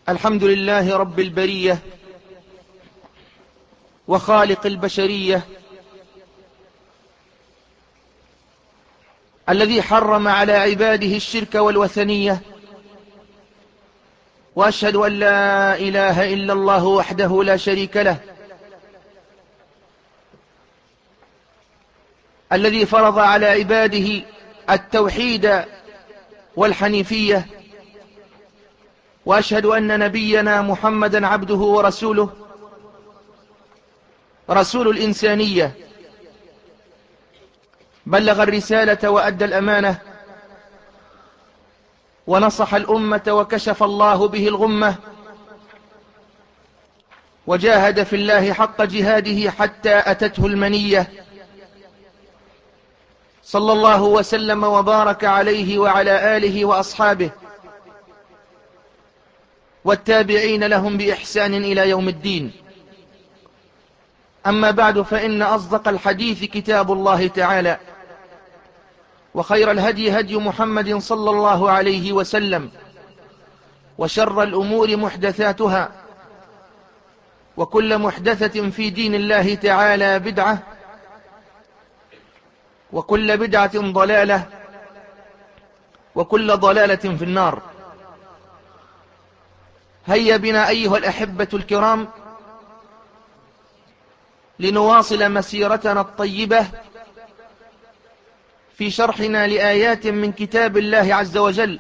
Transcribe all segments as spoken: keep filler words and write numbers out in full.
الحمد لله رب البرية وخالق البشرية، الذي حرم على عباده الشرك والوثنية، وأشهد أن لا إله إلا الله وحده لا شريك له، الذي فرض على عباده التوحيد والحنيفية. وأشهد أن نبينا محمدا عبده ورسوله، رسول الإنسانية، بلغ الرسالة وأدى الأمانة ونصح الأمة وكشف الله به الغمة، وجاهد في الله حق جهاده حتى أتته المنية، صلى الله وسلم وبارك عليه وعلى آله وأصحابه والتابعين لهم بإحسان إلى يوم الدين. أما بعد، فإن أصدق الحديث كتاب الله تعالى، وخير الهدي هدي محمد صلى الله عليه وسلم، وشر الأمور محدثاتها، وكل محدثة في دين الله تعالى بدعة، وكل بدعة ضلالة، وكل ضلالة في النار. هيا بنا أيها الأحبة الكرام لنواصل مسيرتنا الطيبة في شرحنا لآيات من كتاب الله عز وجل،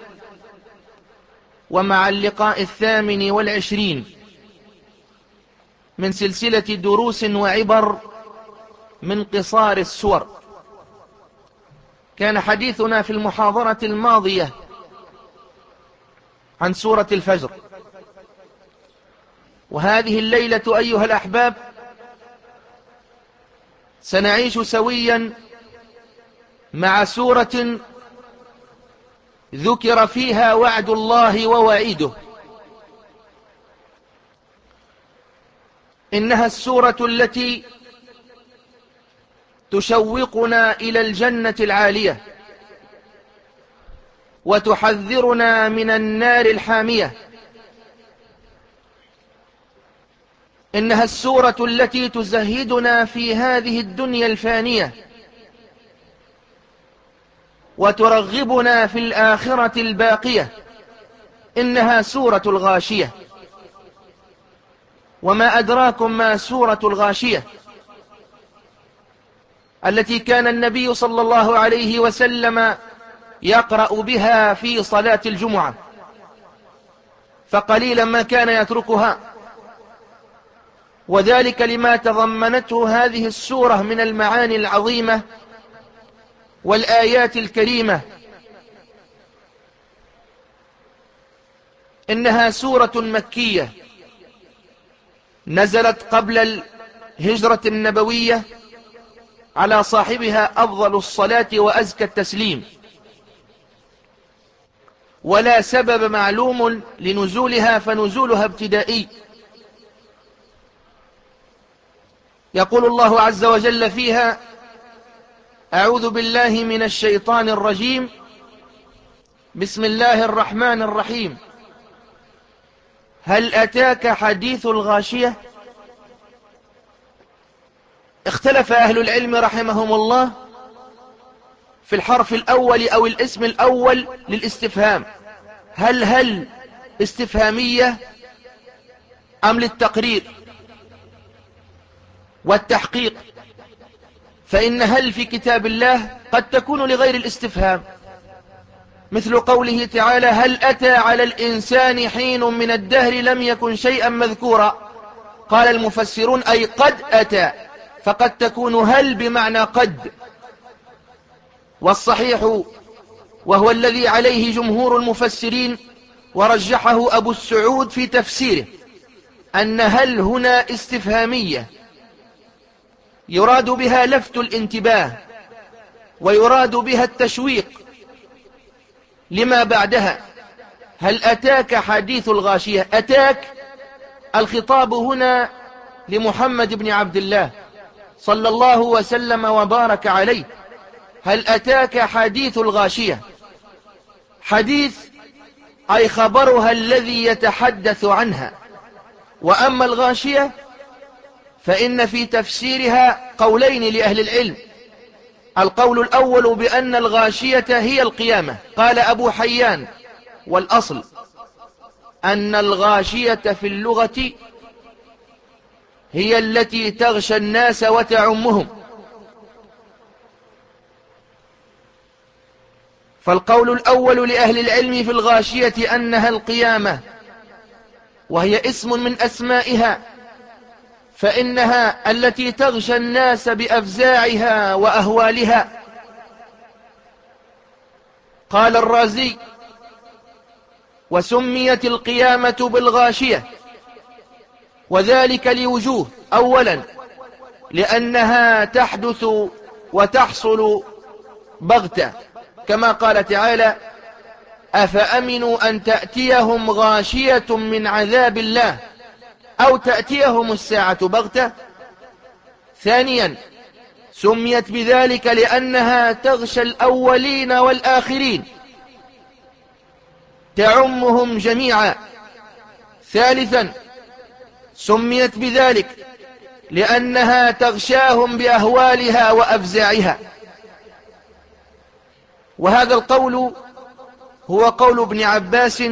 ومع اللقاء الثامن والعشرين من سلسلة دروس وعبر من قصار السور. كان حديثنا في المحاضرة الماضية عن سورة الفجر، وهذه الليلة أيها الأحباب سنعيش سويا مع سورة ذكر فيها وعد الله ووعيده. إنها السورة التي تشوقنا إلى الجنة العالية، وتحذرنا من النار الحامية. إنها السورة التي تزهدنا في هذه الدنيا الفانية، وترغبنا في الآخرة الباقية. إنها سورة الغاشية. وما أدراكم ما سورة الغاشية، التي كان النبي صلى الله عليه وسلم يقرأ بها في صلاة الجمعة، فقليلا ما كان يتركها، وذلك لما تضمنته هذه السورة من المعاني العظيمة والآيات الكريمة. إنها سورة مكية نزلت قبل الهجرة النبوية، على صاحبها أفضل الصلاة وأزكى التسليم، ولا سبب معلوم لنزولها، فنزولها ابتدائي. يقول الله عز وجل فيها: أعوذ بالله من الشيطان الرجيم، بسم الله الرحمن الرحيم. هل أتاك حديث الغاشية؟ اختلف أهل العلم رحمهم الله في الحرف الأول أو الاسم الأول للاستفهام، هل هل استفهامية أم للتقرير والتحقيق؟ فإن هل في كتاب الله قد تكون لغير الاستفهام، مثل قوله تعالى: هل أتى على الإنسان حين من الدهر لم يكن شيئا مذكورا. قال المفسرون: أي قد أتى، فقد تكون هل بمعنى قد. والصحيح وهو الذي عليه جمهور المفسرين ورجحه أبو السعود في تفسيره، أن هل هنا استفهامية يراد بها لفت الانتباه، ويراد بها التشويق لما بعدها. هل أتاك حديث الغاشية؟ أتاك، الخطاب هنا لمحمد بن عبد الله صلى الله وسلم وبارك عليه. هل أتاك حديث الغاشية؟ حديث أي خبرها الذي يتحدث عنها. وأما الغاشية فإن في تفسيرها قولين لأهل العلم. القول الأول بأن الغاشية هي القيامة، قال أبو حيان: والأصل أن الغاشية في اللغة هي التي تغشى الناس وتعمهم. فالقول الأول لأهل العلم في الغاشية أنها القيامة، وهي اسم من أسمائها، فإنها التي تغشى الناس بأفزاعها وأهوالها. قال الرازي: وسميت القيامة بالغاشية، وذلك لوجوه: أولا لأنها تحدث وتحصل بغتة، كما قال تعالى: أفأمنوا أن تأتيهم غاشية من عذاب الله أو تأتيهم الساعة بغتة. ثانيا سميت بذلك لأنها تغشى الأولين والآخرين، تعمهم جميعا. ثالثا سميت بذلك لأنها تغشاهم بأهوالها وأفزاعها. وهذا القول هو قول ابن عباس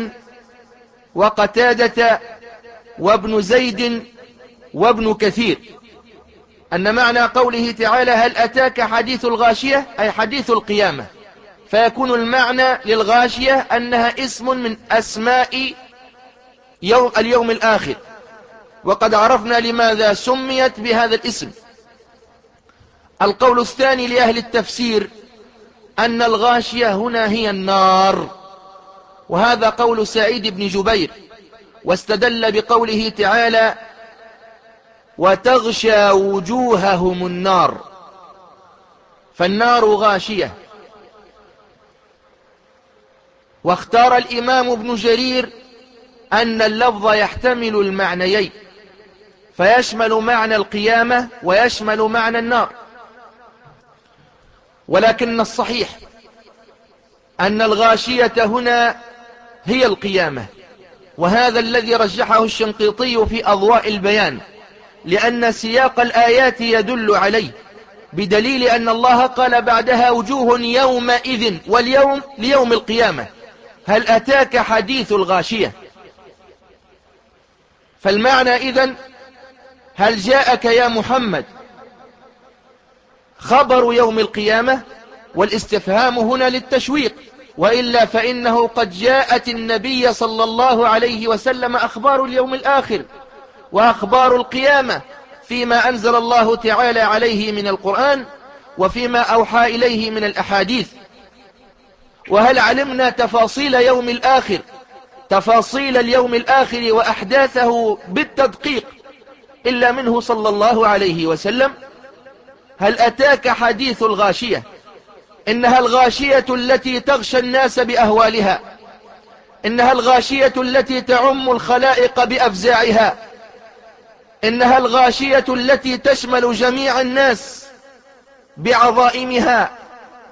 وقتادة وابن زيد وابن كثير، أن معنى قوله تعالى: هل أتاك حديث الغاشية، أي حديث القيامة، فيكون المعنى للغاشية أنها اسم من أسماء يوم اليوم الآخر، وقد عرفنا لماذا سميت بهذا الاسم. القول الثاني لأهل التفسير أن الغاشية هنا هي النار، وهذا قول سعيد بن جبير، واستدل بقوله تعالى: وتغشى وجوههم النار، فالنار غاشية. واختار الإمام ابن جرير أن اللفظ يحتمل المعنيين، فيشمل معنى القيامة ويشمل معنى النار. ولكن الصحيح أن الغاشية هنا هي القيامة، وهذا الذي رجحه الشنقيطي في أضواء البيان، لأن سياق الآيات يدل عليه، بدليل أن الله قال بعدها: وجوه يومئذ، واليوم ليوم القيامة. هل أتاك حديث الغاشية؟ فالمعنى إذن: هل جاءك يا محمد خبر يوم القيامة؟ والاستفهام هنا للتشويق، وإلا فإنه قد جاءت النبي صلى الله عليه وسلم أخبار اليوم الآخر وأخبار القيامة فيما أنزل الله تعالى عليه من القرآن، وفيما أوحى إليه من الأحاديث. وهل علمنا تفاصيل يوم الآخر، تفاصيل اليوم الآخر وأحداثه بالتدقيق، إلا منه صلى الله عليه وسلم؟ هل أتاك حديث الغاشية؟ إنها الغاشية التي تغشى الناس بأهوالها، إنها الغاشية التي تعم الخلائق بأفزاعها، إنها الغاشية التي تشمل جميع الناس بعظائمها.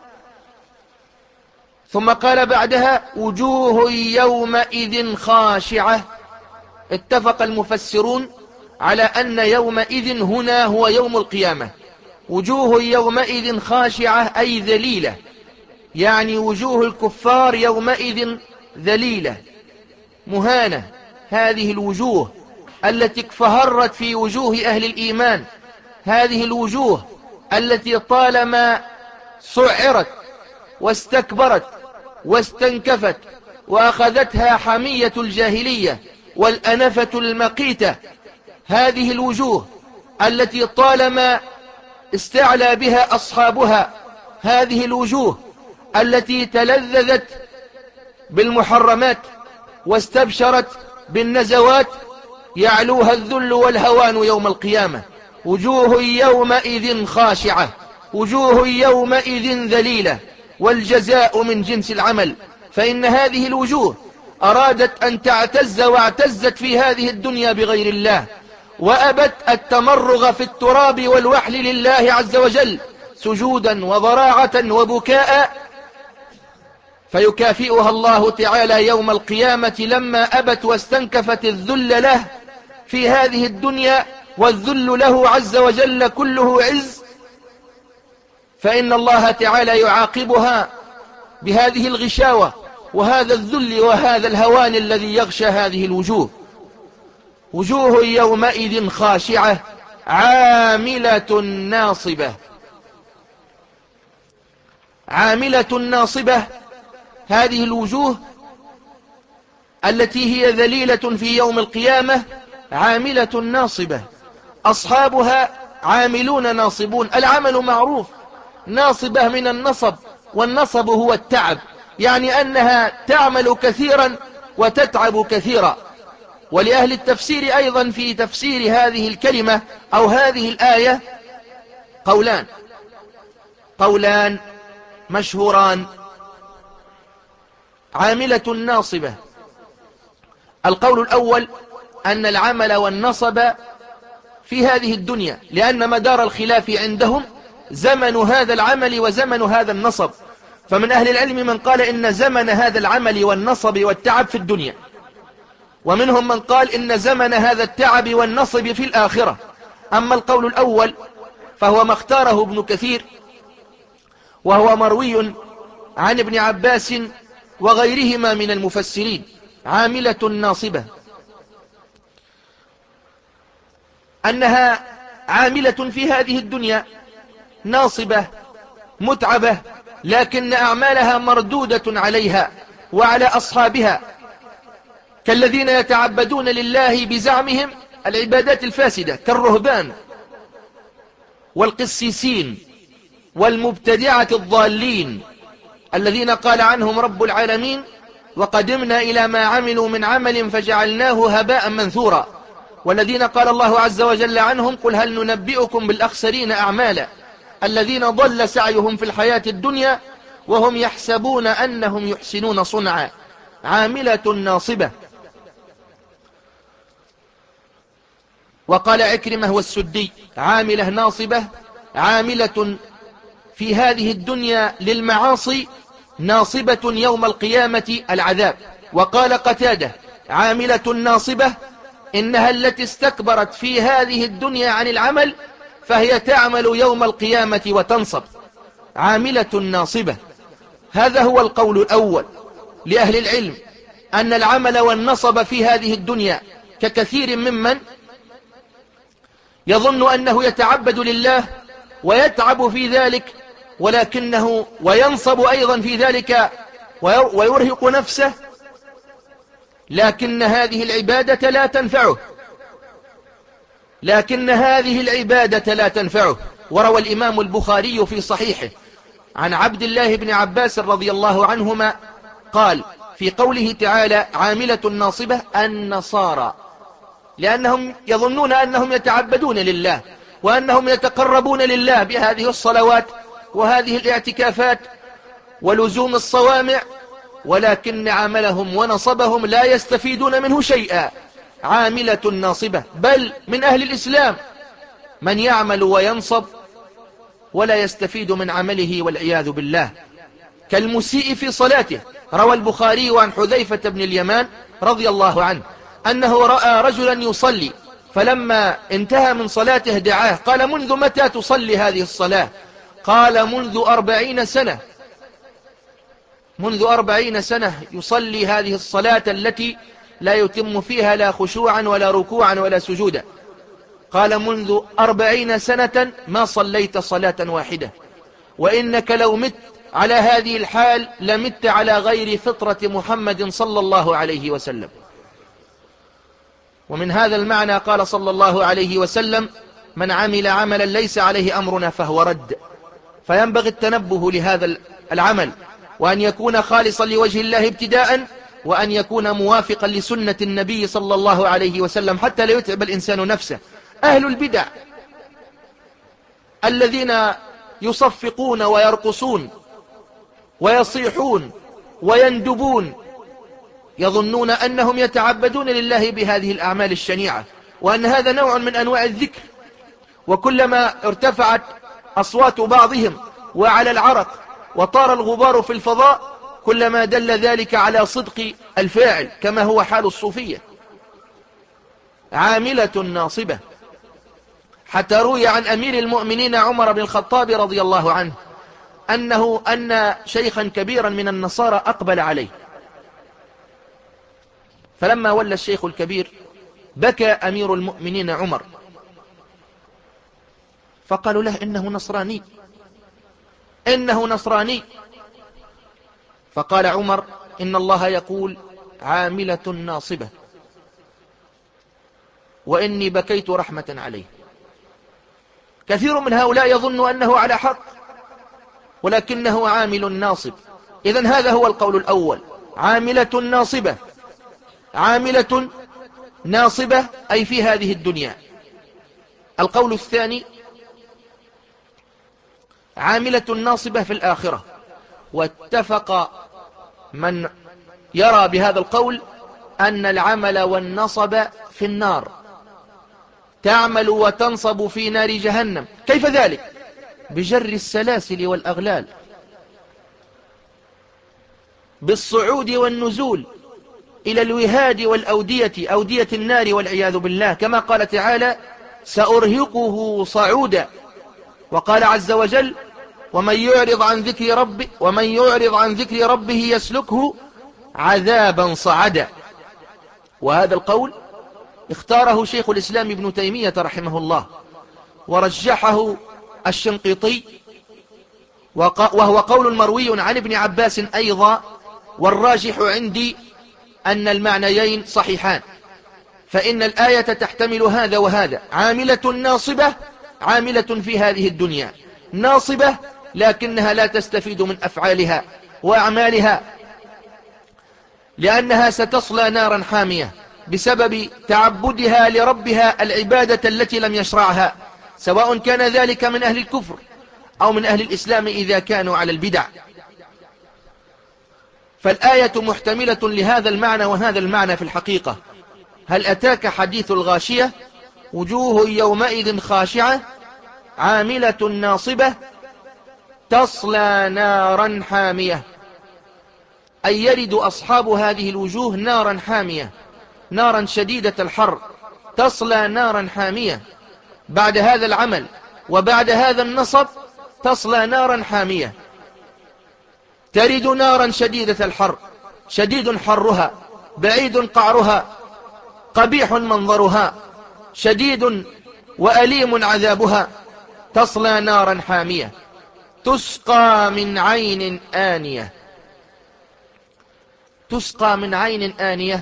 ثم قال بعدها: وجوه يومئذ خاشعة. اتفق المفسرون على أن يومئذ هنا هو يوم القيامة. وجوه يومئذ خاشعة أي ذليلة، يعني وجوه الكفار يومئذ ذليلة مهانة. هذه الوجوه التي اكفهرت في وجوه أهل الإيمان، هذه الوجوه التي طالما سعرت واستكبرت واستنكفت وأخذتها حمية الجاهلية والأنفة المقيتة، هذه الوجوه التي طالما استعلى بها أصحابها، هذه الوجوه التي تلذذت بالمحرمات واستبشرت بالنزوات، يعلوها الذل والهوان يوم القيامة. وجوه يومئذ خاشعة، وجوه يومئذ ذليلة، والجزاء من جنس العمل. فإن هذه الوجوه أرادت أن تعتز واعتزت في هذه الدنيا بغير الله، وأبت التمرغ في التراب والوحل لله عز وجل، سجودا وضراعة وبكاء فيكافئها الله تعالى يوم القيامة لما أبت واستنكفت الذل له في هذه الدنيا، والذل له عز وجل كله عز، فإن الله تعالى يعاقبها بهذه الغشاوة وهذا الذل وهذا الهوان الذي يغشى هذه الوجوه. وجوه يومئذ خاشعة عاملة ناصبة. عاملة ناصبة، هذه الوجوه التي هي ذليلة في يوم القيامة عاملة ناصبة، أصحابها عاملون ناصبون. العمل معروف، ناصبة من النصب، والنصب هو التعب، يعني أنها تعمل كثيرا وتتعب كثيرا. ولأهل التفسير أيضا في تفسير هذه الكلمة أو هذه الآية قولان قولان مشهوران. عاملة ناصبة، القول الأول أن العمل والنصب في هذه الدنيا، لأن مدار الخلاف عندهم زمن هذا العمل وزمن هذا النصب. فمن أهل العلم من قال إن زمن هذا العمل والنصب والتعب في الدنيا، ومنهم من قال إن زمن هذا التعب والنصب في الآخرة. أما القول الأول فهو ما اختاره ابن كثير، وهو مروي عن ابن عباس وغيرهما من المفسرين. عاملة ناصبة، أنها عاملة في هذه الدنيا ناصبة متعبة، لكن أعمالها مردودة عليها وعلى أصحابها، كالذين يتعبدون لله بزعمهم العبادات الفاسدة كالرهبان والقسيسين والمبتدعة الضالين، الذين قال عنهم رب العالمين: وقدمنا إلى ما عملوا من عمل فجعلناه هباء منثورا. والذين قال الله عز وجل عنهم: قل هل ننبئكم بالأخسرين أعمالا الذين ضل سعيهم في الحياة الدنيا وهم يحسبون أنهم يحسنون صنعا. عاملة ناصبة. وقال عكرمة والسدي: عاملة ناصبة، عاملة في هذه الدنيا للمعاصي، ناصبة يوم القيامة العذاب. وقال قتادة: عاملة ناصبة إنها التي استكبرت في هذه الدنيا عن العمل، فهي تعمل يوم القيامة وتنصب. عاملة ناصبة. هذا هو القول الأول لأهل العلم، أن العمل والنصب في هذه الدنيا ككثير ممن يظن أنه يتعبد لله ويتعب في ذلك، ولكنه وينصب أيضا في ذلك ويرهق نفسه، لكن هذه العبادة لا تنفعه لكن هذه العبادة لا تنفعه. وروى الإمام البخاري في صحيحه عن عبد الله بن عباس رضي الله عنهما قال في قوله تعالى: عاملة ناصبة، النصارى، لأنهم يظنون أنهم يتعبدون لله وأنهم يتقربون لله بهذه الصلوات وهذه الاعتكافات ولزوم الصوامع، ولكن عملهم ونصبهم لا يستفيدون منه شيئا. عاملة ناصبة. بل من أهل الإسلام من يعمل وينصب ولا يستفيد من عمله والعياذ بالله، كالمسيء في صلاته. روى البخاري عن حذيفة بن اليمان رضي الله عنه أنه رأى رجلا يصلي، فلما انتهى من صلاته دعاه، قال: منذ متى تصلي هذه الصلاة؟ قال: منذ أربعين سنة منذ أربعين سنة يصلي هذه الصلاة التي لا يتم فيها لا خشوعا ولا ركوعا ولا سجودا. قال: منذ أربعين سنة ما صليت صلاة واحدة، وإنك لو مت على هذه الحال لمت على غير فطرة محمد صلى الله عليه وسلم. ومن هذا المعنى قال صلى الله عليه وسلم: من عمل عملا ليس عليه أمرنا فهو رد. فينبغي التنبه لهذا العمل، وأن يكون خالصا لوجه الله ابتداء، وأن يكون موافقا لسنة النبي صلى الله عليه وسلم حتى لا يتعب الإنسان نفسه. أهل البدع الذين يصفقون ويرقصون ويصيحون ويندبون يظنون أنهم يتعبدون لله بهذه الأعمال الشنيعة، وأن هذا نوع من أنواع الذكر. وكلما ارتفعت أصوات بعضهم وعلى العرق وطار الغبار في الفضاء، كلما دل ذلك على صدق الفاعل، كما هو حال الصوفية. عاملة ناصبة، حتى روي عن أمير المؤمنين عمر بن الخطاب رضي الله عنه أنه أن شيخا كبيرا من النصارى أقبل عليه، فلما ولى الشيخ الكبير بكى أمير المؤمنين عمر، فقالوا له إنه نصراني إنه نصراني فقال عمر: إن الله يقول عاملة ناصبة، وإني بكيت رحمة عليه. كثير من هؤلاء يظن أنه على حق، ولكنه عامل ناصب. إذن هذا هو القول الأول، عاملة ناصبة. عاملة ناصبة أي في هذه الدنيا. القول الثاني، عاملة ناصبة في الآخرة. واتفق من يرى بهذا القول أن العمل والنصب في النار، تعمل وتنصب في نار جهنم. كيف ذلك؟ بجر السلاسل والأغلال، بالصعود والنزول إلى الوهاد والأودية، أودية النار والعياذ بالله، كما قال تعالى: سأرهقه صعودا. وقال عز وجل: ومن يعرض عن ذكر ربه ومن يعرض عن ذكر ربه يسلكه عذابا صعدا. وهذا القول اختاره شيخ الإسلام ابن تيمية رحمه الله، ورجحه الشنقيطي، وهو قول مروي عن ابن عباس أيضا. والراجح عندي أن المعنيين صحيحان، فإن الآية تحتمل هذا وهذا. عاملة ناصبة، عاملة في هذه الدنيا، ناصبة لكنها لا تستفيد من أفعالها وأعمالها، لأنها ستصلى نارا حامية بسبب تعبدها لربها العبادة التي لم يشرعها، سواء كان ذلك من أهل الكفر أو من أهل الإسلام إذا كانوا على البدع. فالآية محتملة لهذا المعنى وهذا المعنى في الحقيقة. هل أتاك حديث الغاشية؟ وجوه يومئذ خاشعة عاملة ناصبة تصلى نارا حامية، أي يرد أصحاب هذه الوجوه نارا حامية، نارا شديدة الحر، تصلى نارا حامية. بعد هذا العمل وبعد هذا النصب تصلى نارا حامية، ترد نارا شديدة الحر، شديد حرها، بعيد قعرها، قبيح منظرها، شديد وأليم عذابها. تصلى نارا حامية تسقى من عين آنية. تسقى من عين آنية،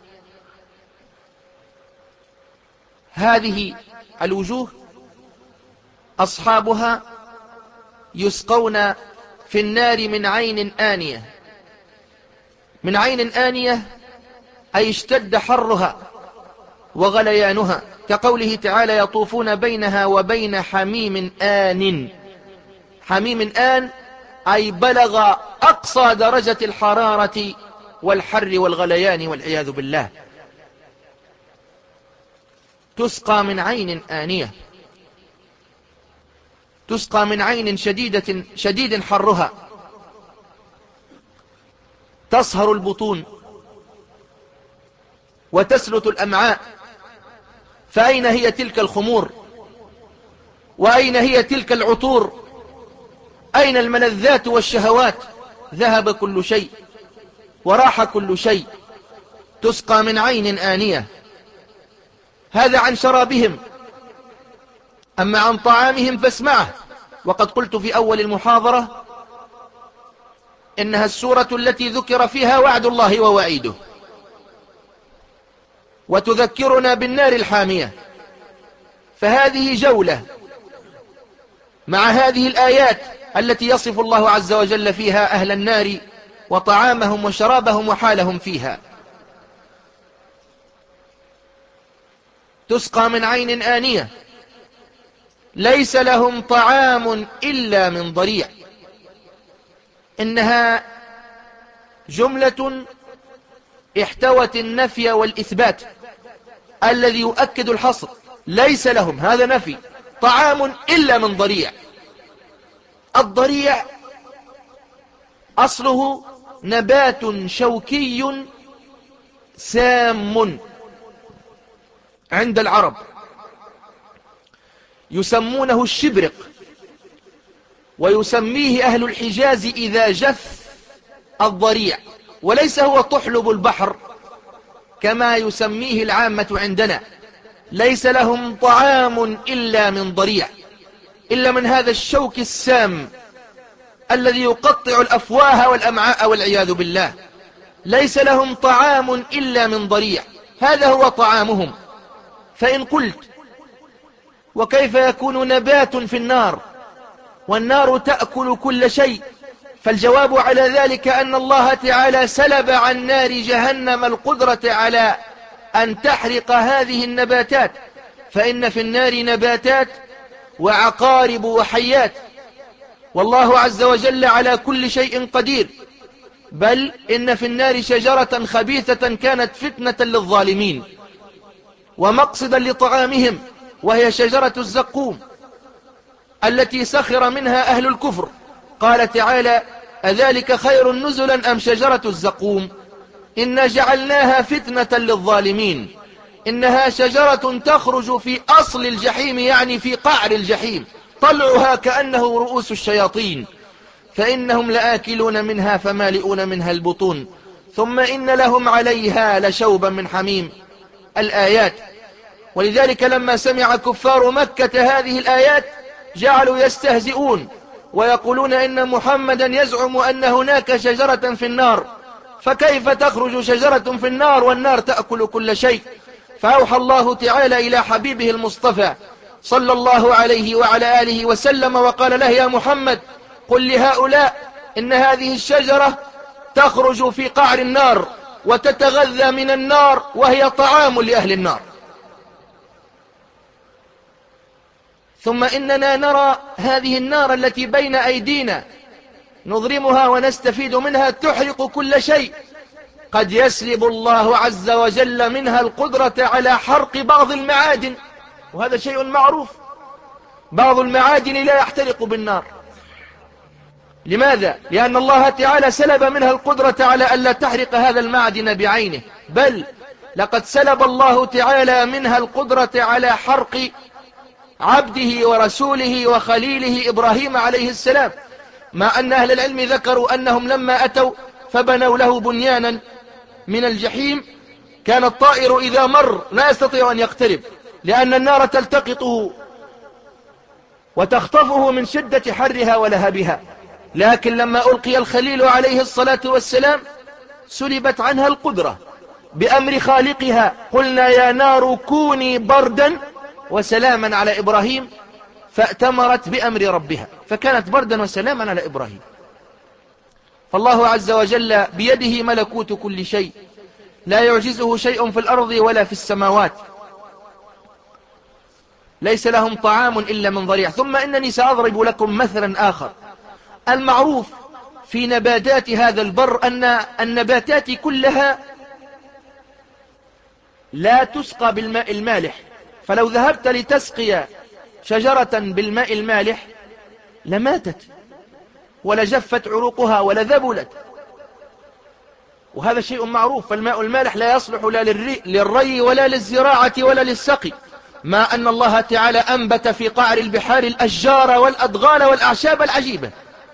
هذه الوجوه أصحابها يسقون في النار من عين آنية. من عين آنية أي اشتد حرها وغليانها، كقوله تعالى: يطوفون بينها وبين حميم آن. حميم آن أي بلغ أقصى درجة الحرارة والحر والغليان والعياذ بالله. تسقى من عين آنية، تسقى من عين شديدة شديد حرها، تصهر البطون وتسلت الأمعاء. فأين هي تلك الخمور؟ وأين هي تلك العطور؟ أين الملذات والشهوات؟ ذهب كل شيء وراح كل شيء. تسقى من عين آنية. هذا عن شرابهم. أما عن طعامهم فاسمعه. وقد قلت في أول المحاضرة إنها السورة التي ذكر فيها وعد الله ووعيده، وتذكرنا بالنار الحامية. فهذه جولة مع هذه الآيات التي يصف الله عز وجل فيها أهل النار وطعامهم وشرابهم وحالهم فيها. تسقى من عين آنية ليس لهم طعام إلا من ضريع. إنها جملة احتوت النفي والإثبات الذي يؤكد الحصر. ليس لهم، هذا نفي، طعام إلا من ضريع. الضريع أصله نبات شوكي سام عند العرب يسمونه الشبرق، ويسميه أهل الحجاز إذا جف الضريع، وليس هو طحلب البحر كما يسميه العامة عندنا. ليس لهم طعام إلا من ضريع، إلا من هذا الشوك السام الذي يقطع الأفواه والأمعاء والعياذ بالله. ليس لهم طعام إلا من ضريع، هذا هو طعامهم. فإن قلت وكيف يكون نبات في النار والنار تأكل كل شيء؟ فالجواب على ذلك أن الله تعالى سلب عن نار جهنم القدرة على أن تحرق هذه النباتات، فإن في النار نباتات وعقارب وحيات، والله عز وجل على كل شيء قدير. بل إن في النار شجرة خبيثة كانت فتنة للظالمين ومقصدا لطعامهم، وهي شجرة الزقوم التي سخر منها أهل الكفر. قال تعالى: أذلك خير نزلا أم شجرة الزقوم إنا جعلناها فتنة للظالمين إنها شجرة تخرج في أصل الجحيم، يعني في قعر الجحيم، طلعها كأنه رؤوس الشياطين، فإنهم لآكلون منها فمالئون منها البطون ثم إن لهم عليها لشوبا من حميم. الآيات. ولذلك لما سمع كفار مكة هذه الآيات جعلوا يستهزئون ويقولون إن محمدا يزعم أن هناك شجرة في النار، فكيف تخرج شجرة في النار والنار تأكل كل شيء؟ فأوحى الله تعالى إلى حبيبه المصطفى صلى الله عليه وعلى آله وسلم وقال له: يا محمد قل لهؤلاء إن هذه الشجرة تخرج في قعر النار وتتغذى من النار وهي طعام لأهل النار. ثم إننا نرى هذه النار التي بين أيدينا نضرمها ونستفيد منها تحرق كل شيء، قد يسلب الله عز وجل منها القدرة على حرق بعض المعادن، وهذا شيء معروف. بعض المعادن لا يحترق بالنار. لماذا؟ لأن الله تعالى سلب منها القدرة على ألا تحرق هذا المعدن بعينه، بل لقد سلب الله تعالى منها القدرة على حرق عبده ورسوله وخليله إبراهيم عليه السلام، مع أن أهل العلم ذكروا أنهم لما أتوا فبنوا له بنيانا من الجحيم كان الطائر إذا مر لا يستطيع أن يقترب، لأن النار تلتقطه وتخطفه من شدة حرها ولهبها. لكن لما ألقي الخليل عليه الصلاة والسلام سلبت عنها القدرة بأمر خالقها: قلنا يا نار كوني بردا وسلاما على إبراهيم، فأتمرت بأمر ربها فكانت بردا وسلاما على إبراهيم. فالله عز وجل بيده ملكوت كل شيء، لا يعجزه شيء في الأرض ولا في السماوات. ليس لهم طعام إلا من ضريع. ثم إنني سأضرب لكم مثلا آخر. المعروف في نباتات هذا البر أن النباتات كلها لا تسقى بالماء المالح، فلو ذهبت لتسقي شجرة بالماء المالح لماتت ولجفت عروقها ولذبلت، وهذا شيء معروف. فالماء المالح لا يصلح لا للري ولا للزراعة ولا للسقي، ما أن الله تعالى أنبت في قعر البحار الأشجار والأدغال والأعشاب العجيبة.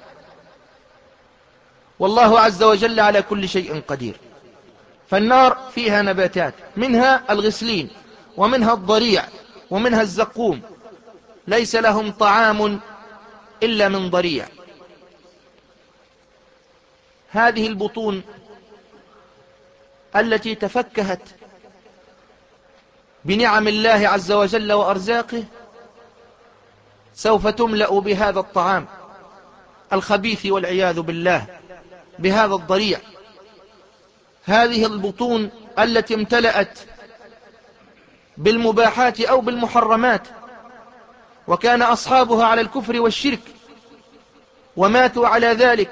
والله عز وجل على كل شيء قدير. فالنار فيها نباتات، منها الغسلين ومنها الضريع ومنها الزقوم، ليس لهم طعام إلا من ضريع. هذه البطون التي تفكهت بنعم الله عز وجل وأرزاقه سوف تملأ بهذا الطعام الخبيث والعياذ بالله، بهذا الضريع. هذه البطون التي امتلأت بالمباحات أو بالمحرمات وكان أصحابها على الكفر والشرك وماتوا على ذلك،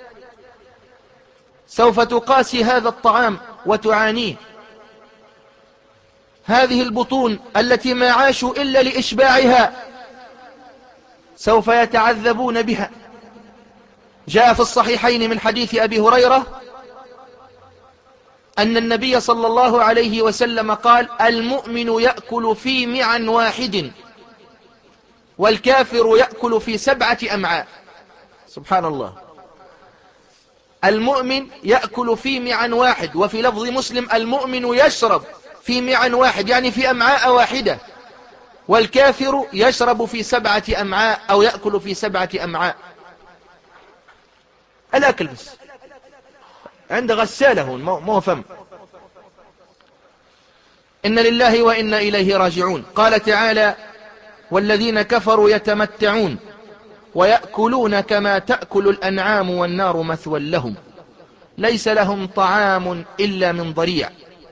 سوف تقاسي هذا الطعام وتعانيه. هذه البطون التي ما عاشوا إلا لإشباعها سوف يتعذبون بها. جاء في الصحيحين من حديث أبي هريرة أن النبي صلى الله عليه وسلم قال: المؤمن يأكل في معا واحد والكافر يأكل في سبعة أمعاء. سبحان الله. المؤمن يأكل في معا واحد، وفي لفظ مسلم: المؤمن يشرب في معا واحد، يعني في أمعاء واحدة، والكافر يشرب في سبعة أمعاء أو يأكل في سبعة أمعاء. الأكل بس عند غساله مو فم. إن لله وإنا إليه راجعون. قال تعالى: والذين كفروا يتمتعون ويأكلون كما تأكل الأنعام والنار مثوى لهم ليس لهم طعام إلا من ضريع.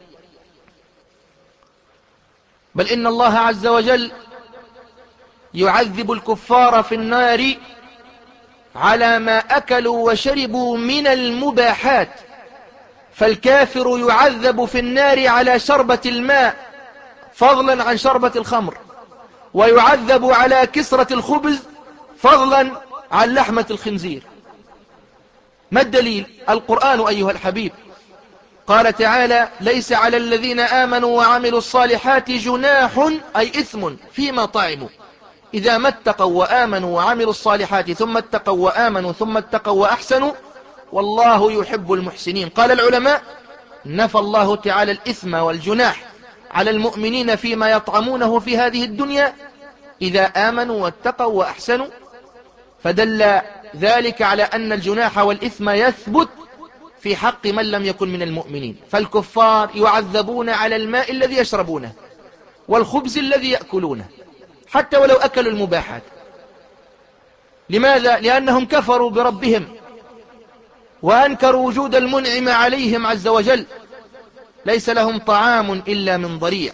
بل إن الله عز وجل يعذب الكفار في النار على ما أكلوا وشربوا من المباحات، فالكافر يعذب في النار على شربة الماء فضلا عن شربة الخمر، ويعذب على كسرة الخبز فضلا عن لحمة الخنزير. ما الدليل؟ القرآن أيها الحبيب. قال تعالى: ليس على الذين آمنوا وعملوا الصالحات جناح أي إثم فيما طعموا إذا ما اتقوا وآمنوا وعملوا الصالحات ثم اتقوا وآمنوا ثم اتقوا وأحسنوا والله يحب المحسنين. قال العلماء: نفى الله تعالى الإثم والجناح على المؤمنين فيما يطعمونه في هذه الدنيا إذا آمنوا واتقوا وأحسنوا، فدل ذلك على أن الجناح والإثم يثبت في حق من لم يكن من المؤمنين. فالكفار يعذبون على الماء الذي يشربونه والخبز الذي يأكلونه حتى ولو أكلوا المباحات. لماذا؟ لأنهم كفروا بربهم وأنكروا وجود المنعم عليهم عز وجل. ليس لهم طعام إلا من ضريع.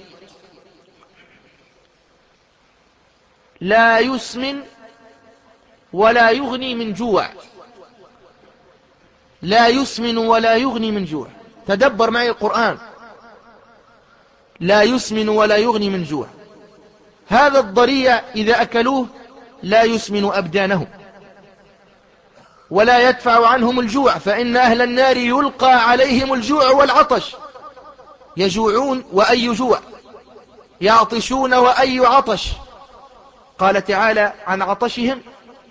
لا يسمن ولا يغني من جوع. لا يسمن ولا يغني من جوع. تدبر معي القرآن. لا يسمن ولا يغني من جوع. هذا الضريع إذا أكلوه لا يسمن أبدانهم ولا يدفع عنهم الجوع، فإن أهل النار يلقى عليهم الجوع والعطش. يجوعون وأي جوع، يعطشون وأي عطش. قال تعالى عن عطشهم: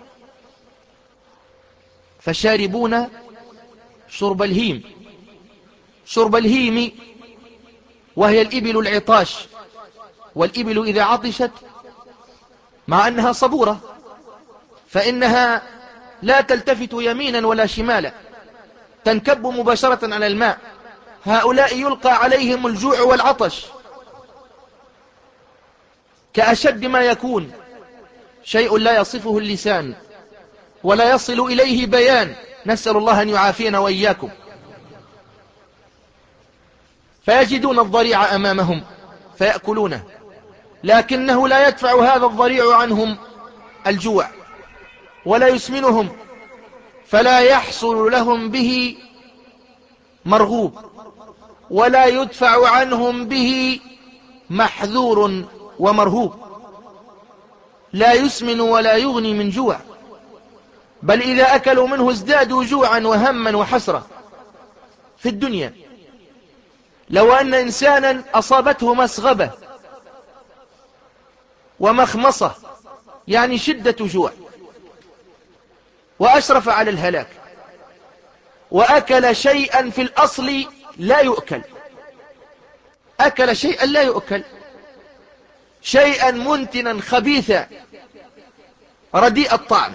فشاربون شرب الهيم. شرب الهيم وهي الإبل العطاش، والإبل إذا عطشت مع أنها صبورة فإنها لا تلتفت يمينا ولا شمالا، تنكب مباشرة على الماء. هؤلاء يلقى عليهم الجوع والعطش كأشد ما يكون، شيء لا يصفه اللسان ولا يصل إليه بيان، نسأل الله أن يعافينا وإياكم. فيجدون الضريع أمامهم فيأكلونه، لكنه لا يدفع هذا الضريع عنهم الجوع ولا يسمنهم، فلا يحصل لهم به مرغوب ولا يدفع عنهم به محذور ومرهوب. لا يسمن ولا يغني من جوع، بل إذا أكلوا منه ازدادوا جوعا وهما وحسرة في الدنيا. لو أن إنسانا أصابته مسغبة ومخمصة، يعني شدة جوع، وأشرف على الهلاك، وأكل شيئا في الأصل لا يؤكل، أكل شيئا لا يؤكل، شيئا منتنا خبيثا رديء الطعم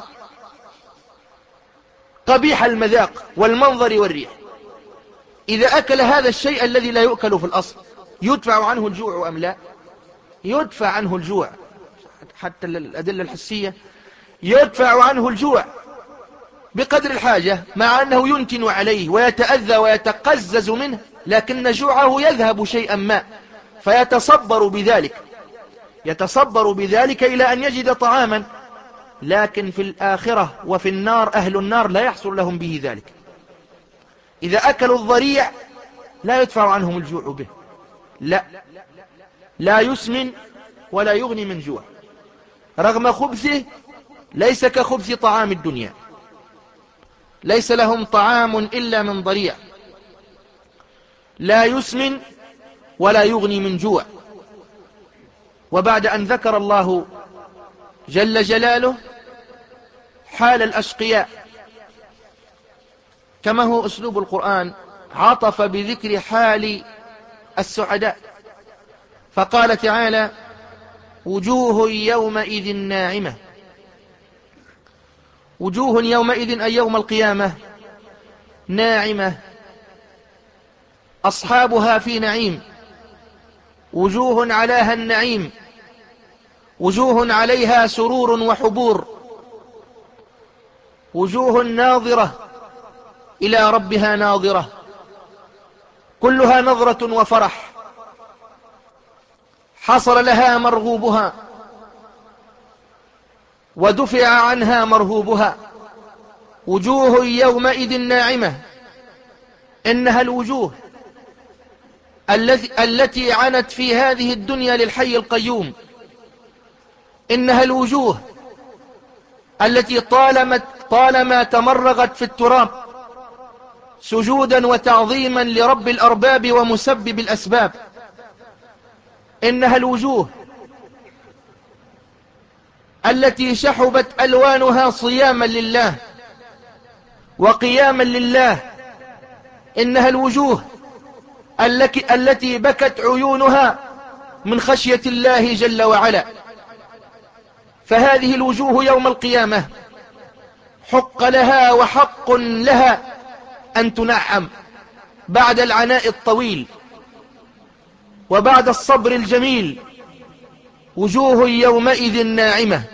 قبيح المذاق والمنظر والريح، إذا أكل هذا الشيء الذي لا يؤكل في الأصل يدفع عنه الجوع أم لا؟ يدفع عنه الجوع، حتى الأدلة الحسية يدفع عنه الجوع بقدر الحاجة، مع أنه ينتن عليه ويتأذى ويتقزز منه، لكن جوعه يذهب شيئا ما، فيتصبر بذلك يتصبر بذلك إلى أن يجد طعاما. لكن في الآخرة وفي النار أهل النار لا يحصل لهم به ذلك. إذا أكلوا الضريع لا يدفع عنهم الجوع به، لا لا يسمن ولا يغني من جوع، رغم خبثه ليس كخبث طعام الدنيا. ليس لهم طعام إلا من ضريع. لا يسمن ولا يغني من جوع. وبعد أن ذكر الله جل جلاله حال الأشقياء كما هو أسلوب القرآن، عطف بذكر حال السعداء، فقال تعالى: وجوه يومئذ ناعمة. وجوه يومئذ أي يوم القيامة ناعمة، أصحابها في نعيم، وجوه عليها النعيم، وجوه عليها سرور وحبور، وجوه ناظرة إلى ربها ناظرة، كلها نظرة وفرح، حصل لها مرغوبها ودفع عنها مرهوبها. وجوه يومئذ ناعمة، إنها الوجوه التي عنت في هذه الدنيا للحي القيوم، إنها الوجوه التي طالما, طالما تمرغت في التراب سجودا وتعظيما لرب الأرباب ومسبب الأسباب. إنها الوجوه التي شحبت ألوانها صياما لله وقياما لله. إنها الوجوه التي بكت عيونها من خشية الله جل وعلا. فهذه الوجوه يوم القيامة حق لها وحق لها أن تنعم بعد العناء الطويل وبعد الصبر الجميل. وجوه يومئذ ناعمة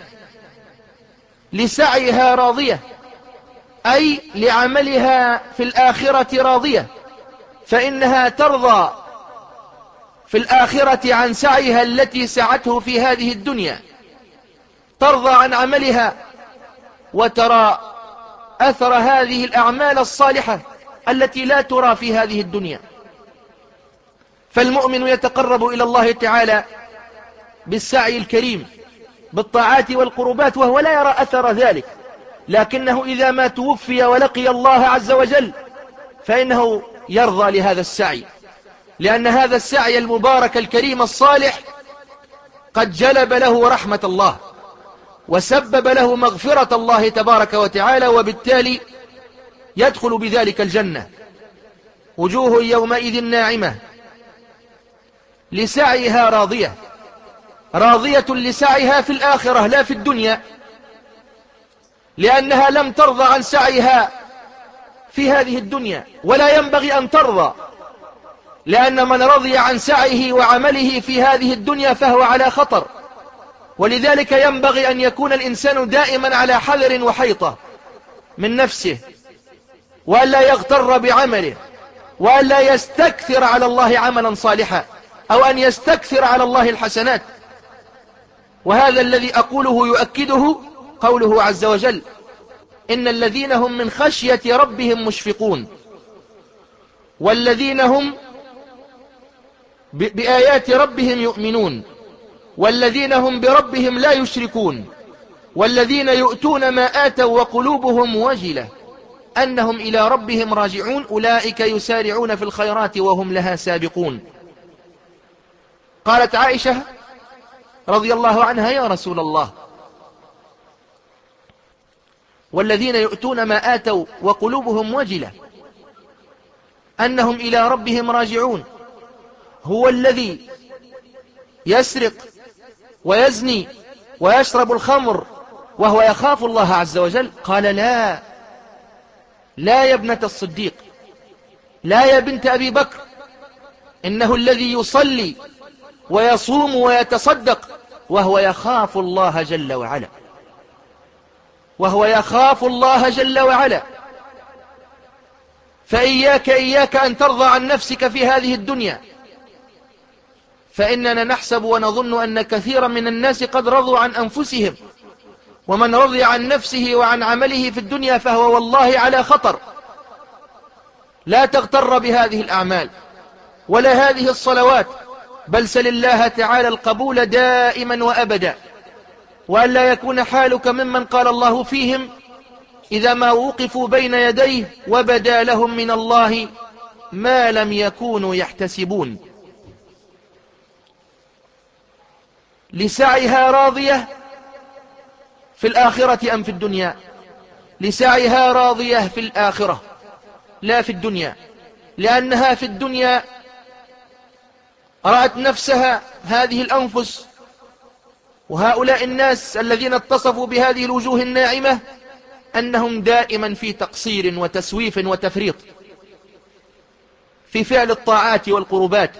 لسعيها راضية، أي لعملها في الآخرة راضية، فإنها ترضى في الآخرة عن سعيها التي سعته في هذه الدنيا، ترضى عن عملها وترى أثر هذه الأعمال الصالحة التي لا ترى في هذه الدنيا. فالمؤمن يتقرب إلى الله تعالى بالسعي الكريم بالطاعات والقربات وهو لا يرى أثر ذلك، لكنه إذا ما توفي ولقي الله عز وجل فإنه يرضى لهذا السعي، لأن هذا السعي المبارك الكريم الصالح قد جلب له رحمة الله وسبب له مغفرة الله تبارك وتعالى، وبالتالي يدخل بذلك الجنة. وجوه يومئذ ناعمة لسعيها راضية، راضية لسعيها في الآخرة لا في الدنيا، لأنها لم ترضى عن سعيها في هذه الدنيا، ولا ينبغي أن ترضى، لأن من رضي عن سعيه وعمله في هذه الدنيا فهو على خطر. ولذلك ينبغي أن يكون الإنسان دائما على حذر وحيطة من نفسه، وألا يغتر بعمله، وألا يستكثر على الله عملا صالحا، أو أن يستكثر على الله الحسنات. وهذا الذي أقوله يؤكده قوله عز وجل: إن الذين هم من خشية ربهم مشفقون، والذين هم بآيات ربهم يؤمنون، والذين هم بربهم لا يشركون، والذين يؤتون ما آتوا وقلوبهم وجلة أنهم إلى ربهم راجعون، أولئك يسارعون في الخيرات وهم لها سابقون. قالت عائشة رضي الله عنها: يا رسول الله، والذين يؤتون ما آتوا وقلوبهم وجلة أنهم إلى ربهم راجعون هو الذي يسرق ويزني ويشرب الخمر وهو يخاف الله عز وجل؟ قال: لا لا يا ابنة الصديق، لا يا بنت أبي بكر، إنه الذي يصلي ويصوم ويتصدق وهو يخاف الله جل وعلا، وهو يخاف الله جل وعلا. فإياك إياك أن ترضى عن نفسك في هذه الدنيا، فإننا نحسب ونظن أن كثيرا من الناس قد رضوا عن أنفسهم، ومن رضي عن نفسه وعن عمله في الدنيا فهو والله على خطر. لا تغتر بهذه الأعمال ولا هذه الصلوات، بل سل الله تعالى القبول دائما وأبدا، وألا يكون حالك ممن قال الله فيهم: إذا ما وقفوا بين يديه وبدا لهم من الله ما لم يكونوا يحتسبون. لسعيها راضية في الآخرة أم في الدنيا؟ لسعيها راضية في الآخرة لا في الدنيا، لأنها في الدنيا رأت نفسها هذه الأنفس وهؤلاء الناس الذين اتصفوا بهذه الوجوه الناعمة أنهم دائما في تقصير وتسويف وتفريط في فعل الطاعات والقربات.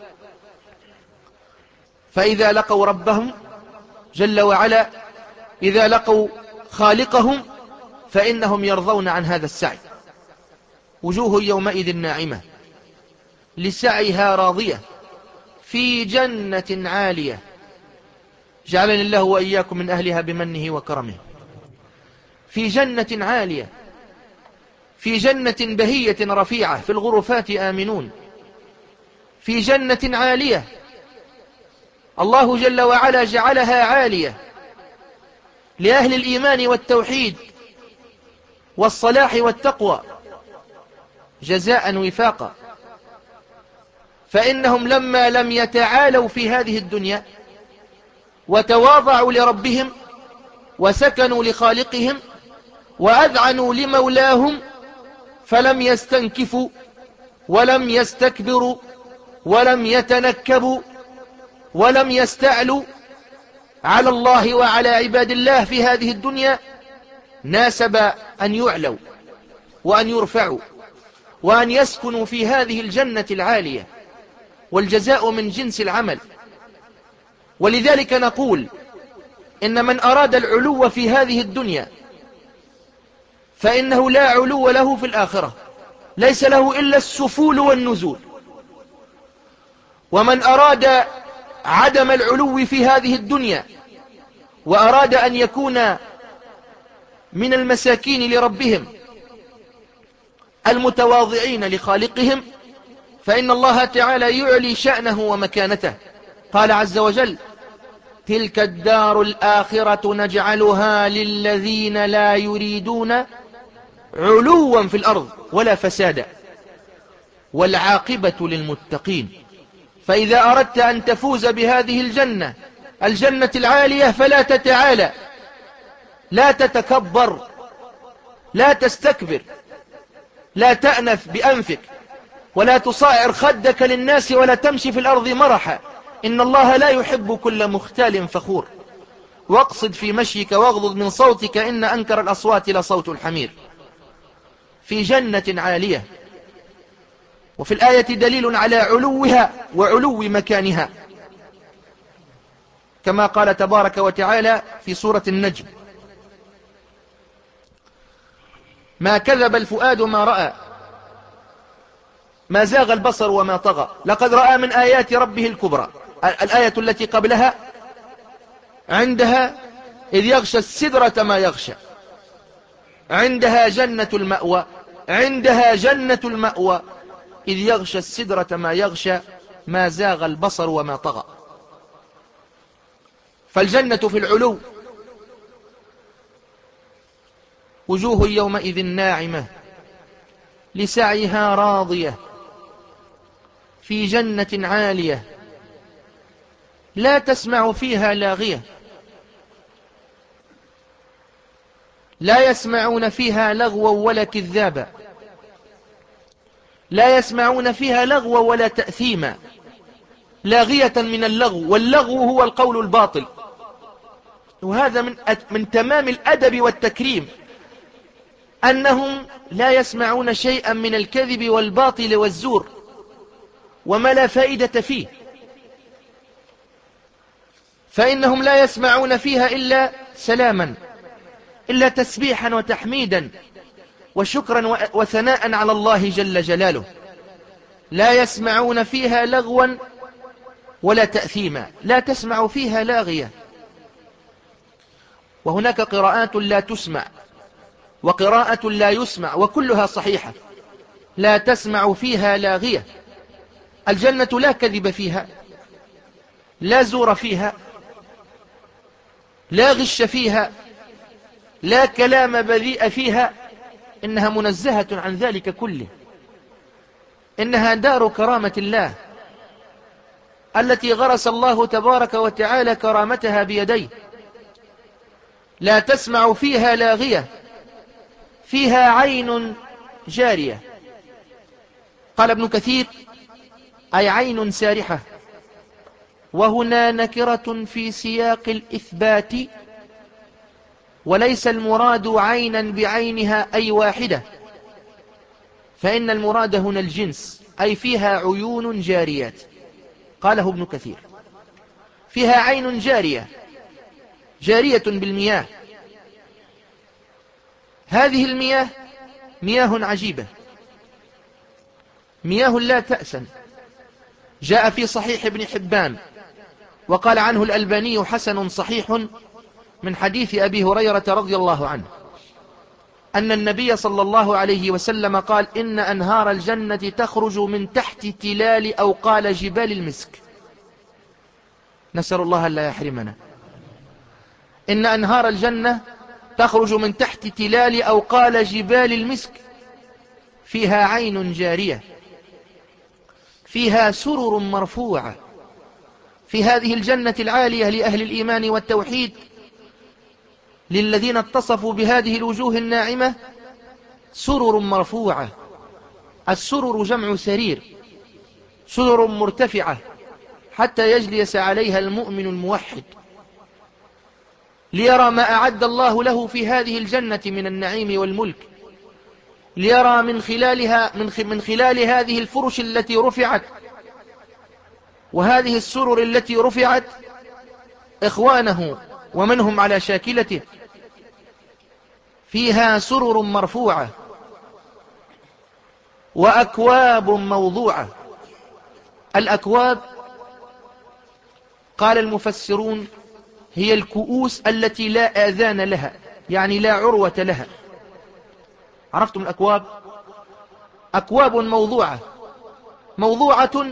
فإذا لقوا ربهم جل وعلا، إذا لقوا خالقهم، فإنهم يرضون عن هذا السعي. وجوه يومئذ ناعمة لسعيها راضية في جنة عالية. جعلني الله وإياكم من أهلها بمنه وكرمه. في جنة عالية، في جنة بهية رفيعة، في الغرفات آمنون. في جنة عالية، الله جل وعلا جعلها عالية لأهل الإيمان والتوحيد والصلاح والتقوى جزاء وفاقا. فإنهم لما لم يتعالوا في هذه الدنيا وتواضعوا لربهم وسكنوا لخالقهم وأذعنوا لمولاهم، فلم يستنكفوا ولم يستكبروا ولم يتنكبوا ولم يستعلوا على الله وعلى عباد الله في هذه الدنيا، ناسب أن يعلوا وأن يرفعوا وأن يسكنوا في هذه الجنة العالية، والجزاء من جنس العمل. ولذلك نقول إن من أراد العلو في هذه الدنيا فإنه لا علو له في الآخرة، ليس له إلا السفول والنزول. ومن أراد عدم العلو في هذه الدنيا وأراد أن يكون من المساكين لربهم المتواضعين لخالقهم، فإن الله تعالى يعلي شأنه ومكانته. قال عز وجل: تلك الدار الآخرة نجعلها للذين لا يريدون علوا في الأرض ولا فسادا والعاقبة للمتقين. فإذا أردت أن تفوز بهذه الجنة الجنة العالية فلا تتعالى، لا تتكبر، لا تستكبر، لا تأنف بأنفك، ولا تصائر خدك للناس، ولا تمشي في الأرض مرحا. إن الله لا يحب كل مختال فخور. واقصد في مشيك واغضض من صوتك، إن أنكر الأصوات لصوت الحمير. في جنة عالية. وفي الآية دليل على علوها وعلو مكانها، كما قال تبارك وتعالى في سورة النجم: ما كذب الفؤاد ما رأى ما زاغ البصر وما طغى لقد رأى من آيات ربه الكبرى. الآية التي قبلها عندها إذ يغشى السدرة ما يغشى، عندها جنة المأوى، عندها جنة المأوى إذ يغشى السدرة ما يغشى ما زاغ البصر وما طغى. فالجنة في العلو. وجوه يومئذ ناعمة لسعيها راضية في جنة عالية لا تسمع فيها لاغية، لا يسمعون فيها لغوا ولا كذابا، لا يسمعون فيها لغوا ولا تأثيما. لاغية من اللغو، واللغو هو القول الباطل، وهذا من من تمام الأدب والتكريم أنهم لا يسمعون شيئا من الكذب والباطل والزور وما لا فائدة فيه. فإنهم لا يسمعون فيها إلا سلاما، إلا تسبيحا وتحميدا وشكرا وثناء على الله جل جلاله. لا يسمعون فيها لغوا ولا تأثيما، لا تسمع فيها لاغية. وهناك قراءات لا تسمع وقراءة لا يسمع، وكلها صحيحة. لا تسمع فيها لاغية. الجنة لا كذب فيها، لا زور فيها، لا غش فيها، لا كلام بذيء فيها، إنها منزهة عن ذلك كله. إنها دار كرامة الله التي غرس الله تبارك وتعالى كرامتها بيديه، لا تسمع فيها لاغية، فيها عين جارية. قال ابن كثير: أي عين سارحة. وهنا نكرة في سياق الإثبات، وليس المراد عينا بعينها أي واحدة، فإن المراد هنا الجنس، أي فيها عيون جاريات. قاله ابن كثير: فيها عين جارية، جارية بالمياه. هذه المياه مياه عجيبة، مياه لا تأسن. جاء في صحيح ابن حبان وقال عنه الألباني حسن صحيح من حديث أبي هريرة رضي الله عنه أن النبي صلى الله عليه وسلم قال: إن أنهار الجنة تخرج من تحت تلال أو قال جبال المسك. نسأل الله ألا يحرمنا. إن أنهار الجنة تخرج من تحت تلال أو قال جبال المسك، فيها عين جارية، فيها سرر مرفوعة. في هذه الجنة العالية لأهل الإيمان والتوحيد، للذين اتصفوا بهذه الوجوه الناعمة، سرر مرفوعة. السرر جمع سرير، سرر مرتفعة حتى يجلس عليها المؤمن الموحد ليرى ما أعد الله له في هذه الجنة من النعيم والملك، ليرى من خلالها من, من خلال هذه الفرش التي رفعت وهذه السرر التي رفعت إخوانه ومن هم على شاكلته. فيها سرر مرفوعة وأكواب موضوعة. الأكواب قال المفسرون هي الكؤوس التي لا آذان لها، يعني لا عروة لها. عرفتم الأكواب؟ أكواب موضوعة، موضوعة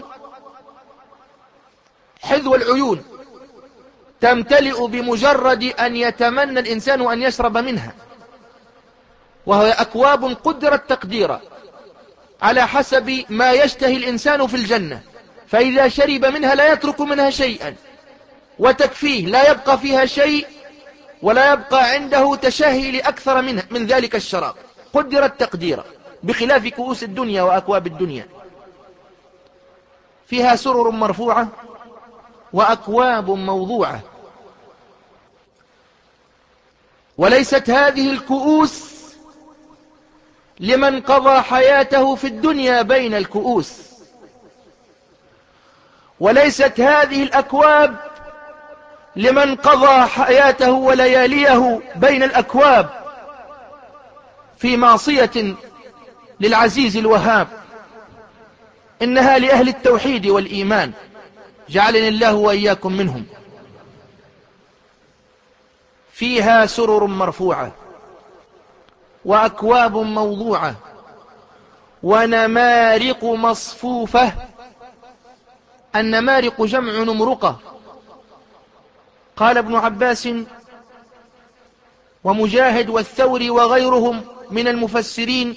حذو العيون، تمتلئ بمجرد أن يتمنى الإنسان أن يشرب منها. وهي أكواب قدرت تقديرا على حسب ما يشتهي الإنسان في الجنة، فإذا شرب منها لا يترك منها شيئا وتكفيه، لا يبقى فيها شيء ولا يبقى عنده تشهي لأكثر منها من ذلك الشراب. قدرت تقديرا، بخلاف كؤوس الدنيا وأكواب الدنيا. فيها سرر مرفوعة وأكواب موضوعة. وليست هذه الكؤوس لمن قضى حياته في الدنيا بين الكؤوس، وليست هذه الأكواب لمن قضى حياته ولياليه بين الأكواب في معصية للعزيز الوهاب. إنها لأهل التوحيد والإيمان، جعلني الله وإياكم منهم. فيها سرر مرفوعة وأكواب موضوعة ونمارق مصفوفة. النمارق جمع نمرقة. قال ابن عباس ومجاهد والثوري وغيرهم من المفسرين: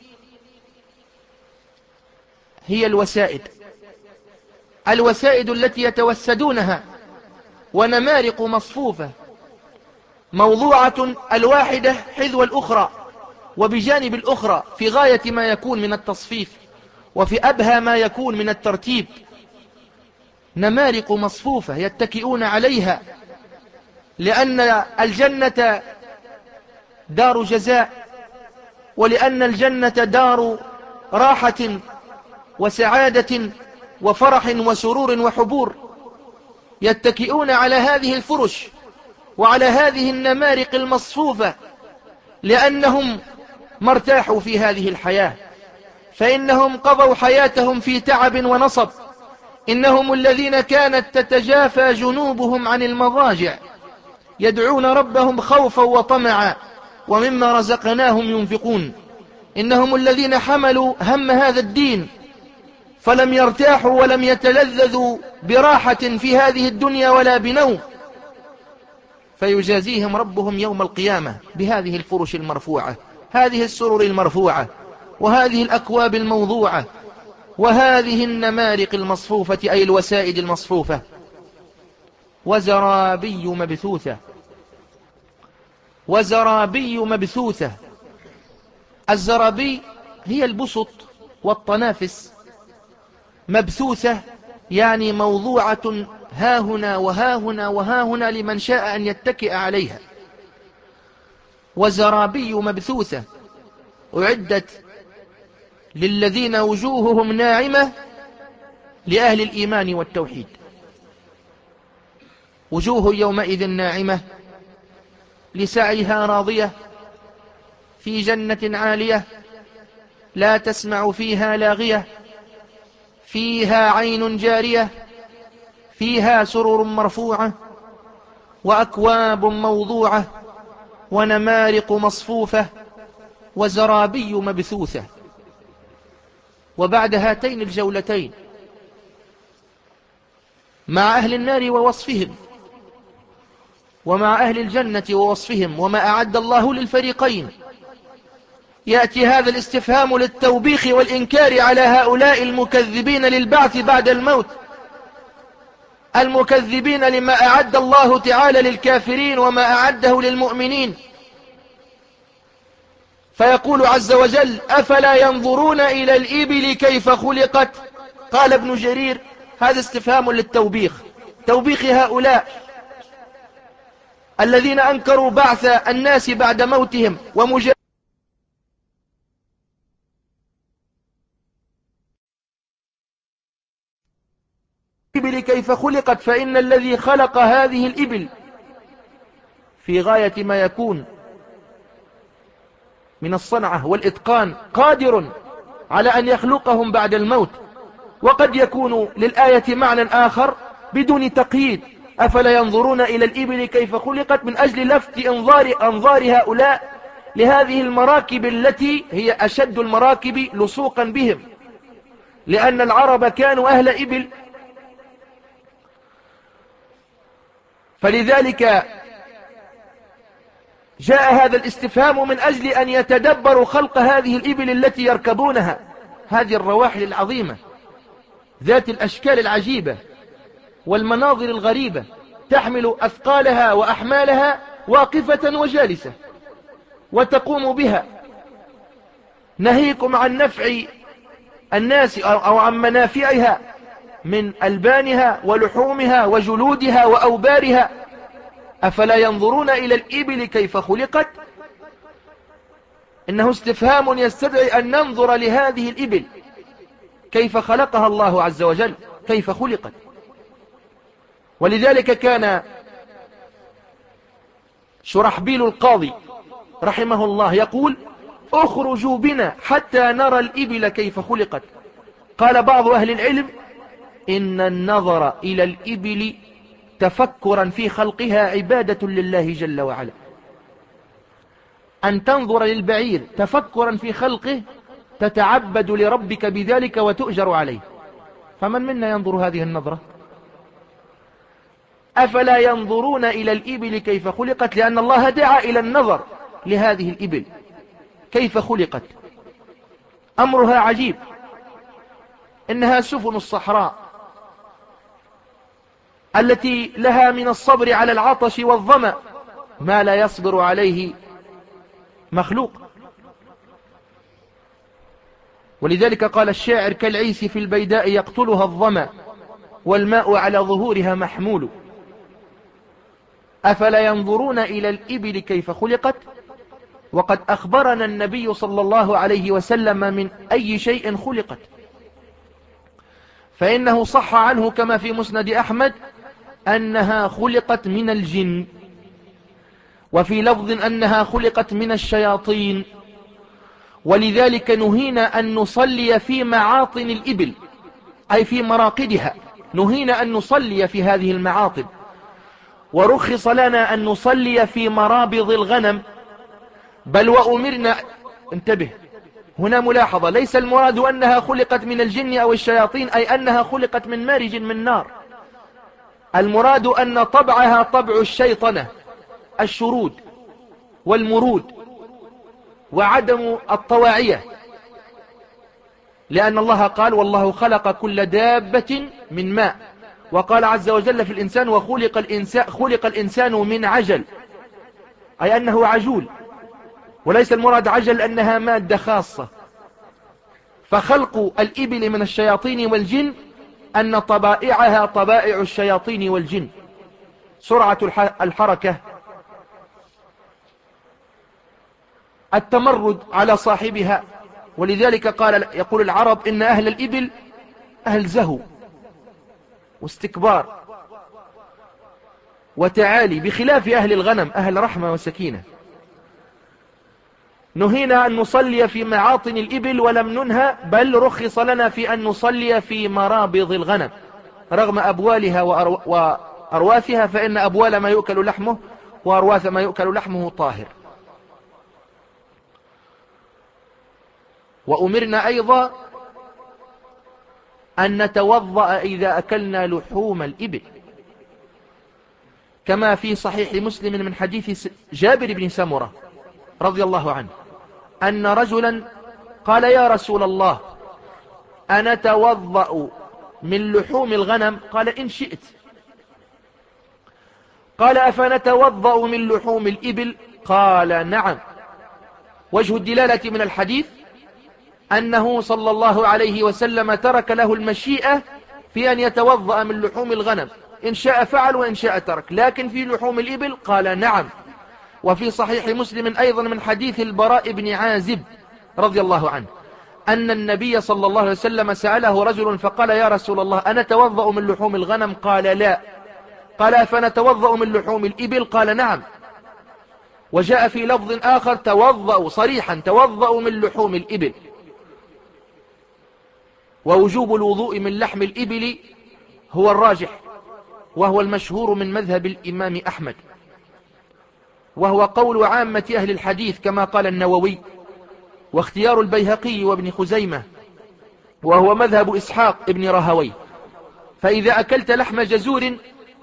هي الوسائد، الوسائد التي يتوسدونها. ونمارق مصفوفة، موضوعة الواحدة حذو الأخرى وبجانب الأخرى، في غاية ما يكون من التصفيف وفي أبهى ما يكون من الترتيب. نمارق مصفوفة يتكئون عليها، لأن الجنة دار جزاء، ولأن الجنة دار راحة وسعادة وفرح وسرور وحبور. يتكئون على هذه الفرش وعلى هذه النمارق المصفوفة لأنهم ما ارتاحوا في هذه الحياة، فإنهم قضوا حياتهم في تعب ونصب. إنهم الذين كانت تتجافى جنوبهم عن المضاجع يدعون ربهم خوفا وطمعا ومما رزقناهم ينفقون. إنهم الذين حملوا هم هذا الدين فلم يرتاحوا ولم يتلذذوا براحة في هذه الدنيا ولا بنوم، فيجازيهم ربهم يوم القيامة بهذه الفرش المرفوعة، هذه السرر المرفوعة، وهذه الأكواب الموضوعة، وهذه النمارق المصفوفة أي الوسائد المصفوفة، وزرابي مبثوثة. وزرابي مبثوثة، الزرابي هي البسط والطنافس، مبثوثة يعني موضوعة ها هنا وها هنا وها هنا لمن شاء أن يتكئ عليها. وزرابي مبثوثة أعدت للذين وجوههم ناعمة لأهل الإيمان والتوحيد. وجوه يومئذ ناعمة لسعيها راضية في جنة عالية لا تسمع فيها لاغية فيها عين جارية فيها سرر مرفوعة وأكواب موضوعة ونمارق مصفوفة وزرابي مبثوثة. وبعد هاتين الجولتين مع أهل النار ووصفهم، ومع أهل الجنة ووصفهم، وما أعد الله للفريقين، يأتي هذا الاستفهام للتوبيخ والإنكار على هؤلاء المكذبين للبعث بعد الموت، المكذبين لما أعد الله تعالى للكافرين وما أعده للمؤمنين. فيقول عز وجل: أفلا ينظرون إلى الإبل كيف خلقت؟ قال ابن جرير: هذا استفهام للتوبيخ، توبيخ هؤلاء الذين أنكروا بعث الناس بعد موتهم ومجاهدين الإبل كيف خلقت، فإن الذي خلق هذه الإبل في غاية ما يكون من الصنعة والإتقان قادر على أن يخلقهم بعد الموت. وقد يكون للآية معنى آخر بدون تقييد: أفلا ينظرون إلى الإبل كيف خلقت، من أجل لفت أنظار, أنظار هؤلاء لهذه المراكب التي هي أشد المراكب لصوقا بهم، لأن العرب كانوا أهل إبل. فلذلك جاء هذا الاستفهام من أجل أن يتدبروا خلق هذه الإبل التي يركبونها، هذه الرواحل العظيمة ذات الأشكال العجيبة والمناظر الغريبة، تحمل أثقالها وأحمالها واقفة وجالسة وتقوم بها، نهيكم عن نفع الناس أو عن منافعها من ألبانها ولحومها وجلودها وأوبارها. أفلا ينظرون إلى الإبل كيف خلقت؟ إنه استفهام يستدعي أن ننظر لهذه الإبل كيف خلقها الله عز وجل، كيف خلقت. ولذلك كان شرحبيل القاضي رحمه الله يقول: اخرجوا بنا حتى نرى الإبل كيف خلقت. قال بعض أهل العلم: إن النظر إلى الإبل تفكرا في خلقها عبادة لله جل وعلا. أن تنظر للبعير تفكرا في خلقه تتعبد لربك بذلك وتؤجر عليه. فمن منا ينظر هذه النظرة؟ أفلا ينظرون إلى الإبل كيف خلقت، لأن الله دعا إلى النظر لهذه الإبل كيف خلقت. أمرها عجيب، إنها سفن الصحراء التي لها من الصبر على العطش والظمأ ما لا يصبر عليه مخلوق. ولذلك قال الشاعر: كالعيس في البيداء يقتلها الظمأ والماء على ظهورها محمول. أفلا ينظرون إلى الإبل كيف خلقت؟ وقد أخبرنا النبي صلى الله عليه وسلم من أي شيء خلقت، فإنه صح عنه كما في مسند أحمد أنها خلقت من الجن، وفي لفظ أنها خلقت من الشياطين. ولذلك نهينا أن نصلي في معاطن الإبل، أي في مراقدها، نهينا أن نصلي في هذه المعاطن، ورخص لنا أن نصلي في مرابض الغنم. بل وأمرنا، انتبه هنا ملاحظة، ليس المراد أنها خلقت من الجن أو الشياطين، أي أنها خلقت من مارج من نار. المراد أن طبعها طبع الشيطنة، الشرود والمرود وعدم الطواعية. لأن الله قال والله خلق كل دابة من ماء، وقال عز وجل في الإنسان وخلق الإنسان, خلق الإنسان من عجل، أي أنه عجول، وليس المراد عجل أنها مادة خاصة. فخلق الإبل من الشياطين والجن أن طبائعها طبائع الشياطين والجن، سرعة الحركة، التمرد على صاحبها. ولذلك قال يقول العرب إن أهل الإبل أهل زهو واستكبار وتعالي، بخلاف أهل الغنم أهل رحمة وسكينة. نهينا أن نصلي في معاطن الإبل ولم ننهى، بل رخص لنا في أن نصلي في مرابض الغنم رغم أبوالها وأرواثها، فإن أبوال ما يؤكل لحمه وأرواث ما يؤكل لحمه طاهر. وأمرنا أيضا أن نتوضأ إذا أكلنا لحوم الإبل، كما في صحيح مسلم من حديث جابر بن سمرة رضي الله عنه أن رجلا قال يا رسول الله أنا توضأ من لحوم الغنم؟ قال إن شئت. قال أفنتوضأ من لحوم الإبل؟ قال نعم. وجه الدلالة من الحديث أنه صلى الله عليه وسلم ترك له المشيئة في أن يتوضأ من لحوم الغنم، إن شاء فعل وإن شاء ترك، لكن في لحوم الإبل قال نعم. وفي صحيح مسلم أيضا من حديث البراء بن عازب رضي الله عنه أن النبي صلى الله عليه وسلم سأله رجل فقال يا رسول الله أنا توضأ من لحوم الغنم؟ قال لا. قال فنتوضأ من لحوم الإبل؟ قال نعم. وجاء في لفظ آخر توضأ صريحا توضأ من لحوم الإبل. ووجوب الوضوء من لحم الإبل هو الراجح، وهو المشهور من مذهب الإمام أحمد، وهو قول عامة أهل الحديث كما قال النووي، واختيار البيهقي وابن خزيمة، وهو مذهب إسحاق ابن راهوي. فإذا أكلت لحم جزور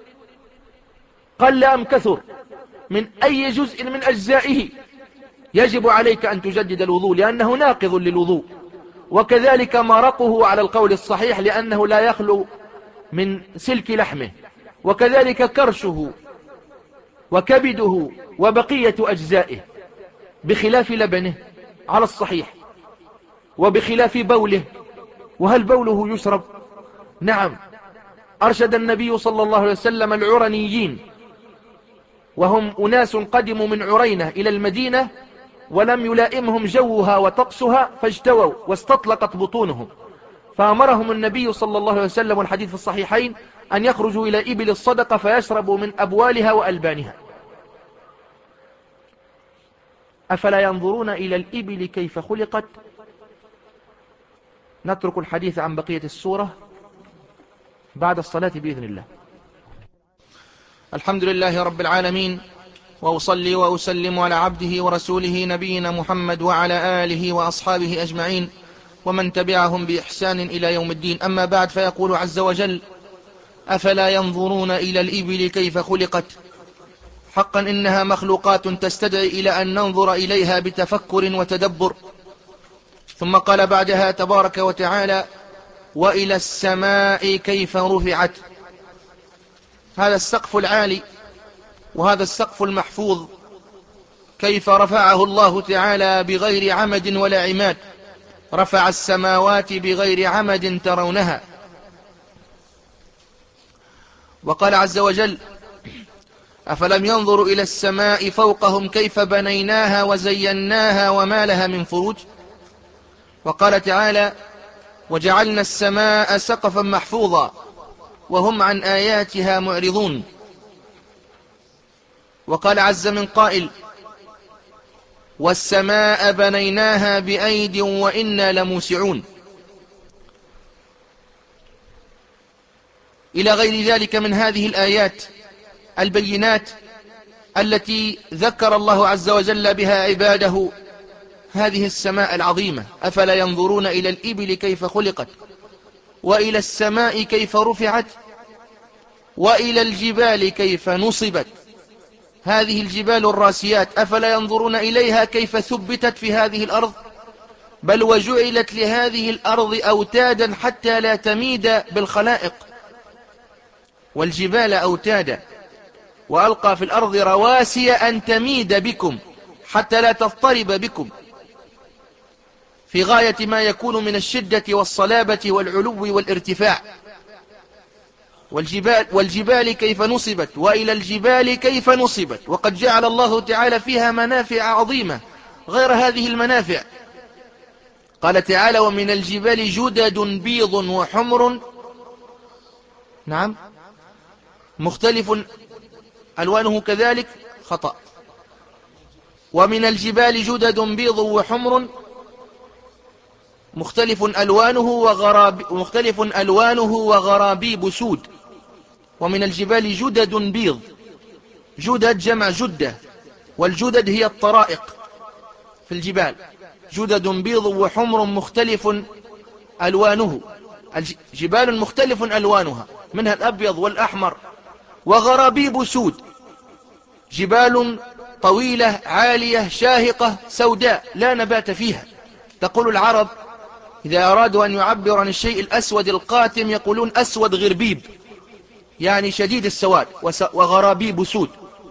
قل أم كثر من أي جزء من أجزائه يجب عليك أن تجدد الوضوء لأنه ناقض للوضوء. وكذلك مرقه على القول الصحيح لأنه لا يخلو من سلك لحمه، وكذلك كرشه وكبده وبقية أجزائه، بخلاف لبنه على الصحيح، وبخلاف بوله. وهل بوله يشرب؟ نعم. أرشد النبي صلى الله عليه وسلم العرنيين، وهم أناس قدموا من عرينة إلى المدينة ولم يلائمهم جوها وطقسها فاجتووا واستطلقت بطونهم، فأمرهم النبي صلى الله عليه وسلم والحديث في الصحيحين أن يخرجوا إلى إبل الصدقة فيشربوا من أبوالها وألبانها. أفلا ينظرون إلى الإبل كيف خلقت؟ نترك الحديث عن بقية السورة بعد الصلاة بإذن الله. الحمد لله رب العالمين، وأصلي وأسلم على عبده ورسوله نبينا محمد وعلى آله وأصحابه أجمعين ومن تبعهم بإحسان إلى يوم الدين. أما بعد، فيقول عز وجل أفلا ينظرون إلى الإبل كيف خلقت؟ حقا إنها مخلوقات تستدعي إلى أن ننظر إليها بتفكر وتدبر. ثم قال بعدها تبارك وتعالى وإلى السماء كيف رفعت. هذا السقف العالي وهذا السقف المحفوظ كيف رفعه الله تعالى بغير عمد ولا عماد. رفع السماوات بغير عمد ترونها. وقال عز وجل أفلم ينظروا إلى السماء فوقهم كيف بنيناها وزيناها وما لها من فروج. وقال تعالى وجعلنا السماء سقفا محفوظا وهم عن آياتها معرضون. وقال عز من قائل والسماء بنيناها بأيد وإنا لموسعون، إلى غير ذلك من هذه الآيات البينات التي ذكر الله عز وجل بها عباده هذه السماء العظيمة. أفلا ينظرون إلى الإبل كيف خلقت وإلى السماء كيف رفعت وإلى الجبال كيف نصبت. هذه الجبال الراسيات أفلا ينظرون إليها كيف ثبتت في هذه الأرض بل وجعلت لهذه الأرض أوتادا حتى لا تميد بالخلائق، والجبال أوتادا، وألقى في الأرض رواسي أن تميد بكم حتى لا تضطرب بكم، في غاية ما يكون من الشدة والصلابة والعلو والارتفاع. والجبال, والجبال كيف نصبت، وإلى الجبال كيف نصبت، وقد جعل الله تعالى فيها منافع عظيمة غير هذه المنافع. قال تعالى: ومن الجبال جدد بيض وحمر نعم مختلف ألوانه كذلك خطأ ومن الجبال جدد بيض وحمر مختلف ألوانه وغراب مختلف ألوانه وغرابيب سود. ومن الجبال جدد بيض، جدد جمع جدة، والجدد هي الطرائق في الجبال. جدد بيض وحمر مختلف ألوانه، جبال مختلف ألوانها، منها الأبيض والأحمر. وغرابيب سود، جبال طويلة عالية شاهقة سوداء لا نبات فيها. تقول العرب إذا أرادوا أن يعبروا عن الشيء الأسود القاتم يقولون أسود غربيب، يعني شديد السواد. وغرابيب سود،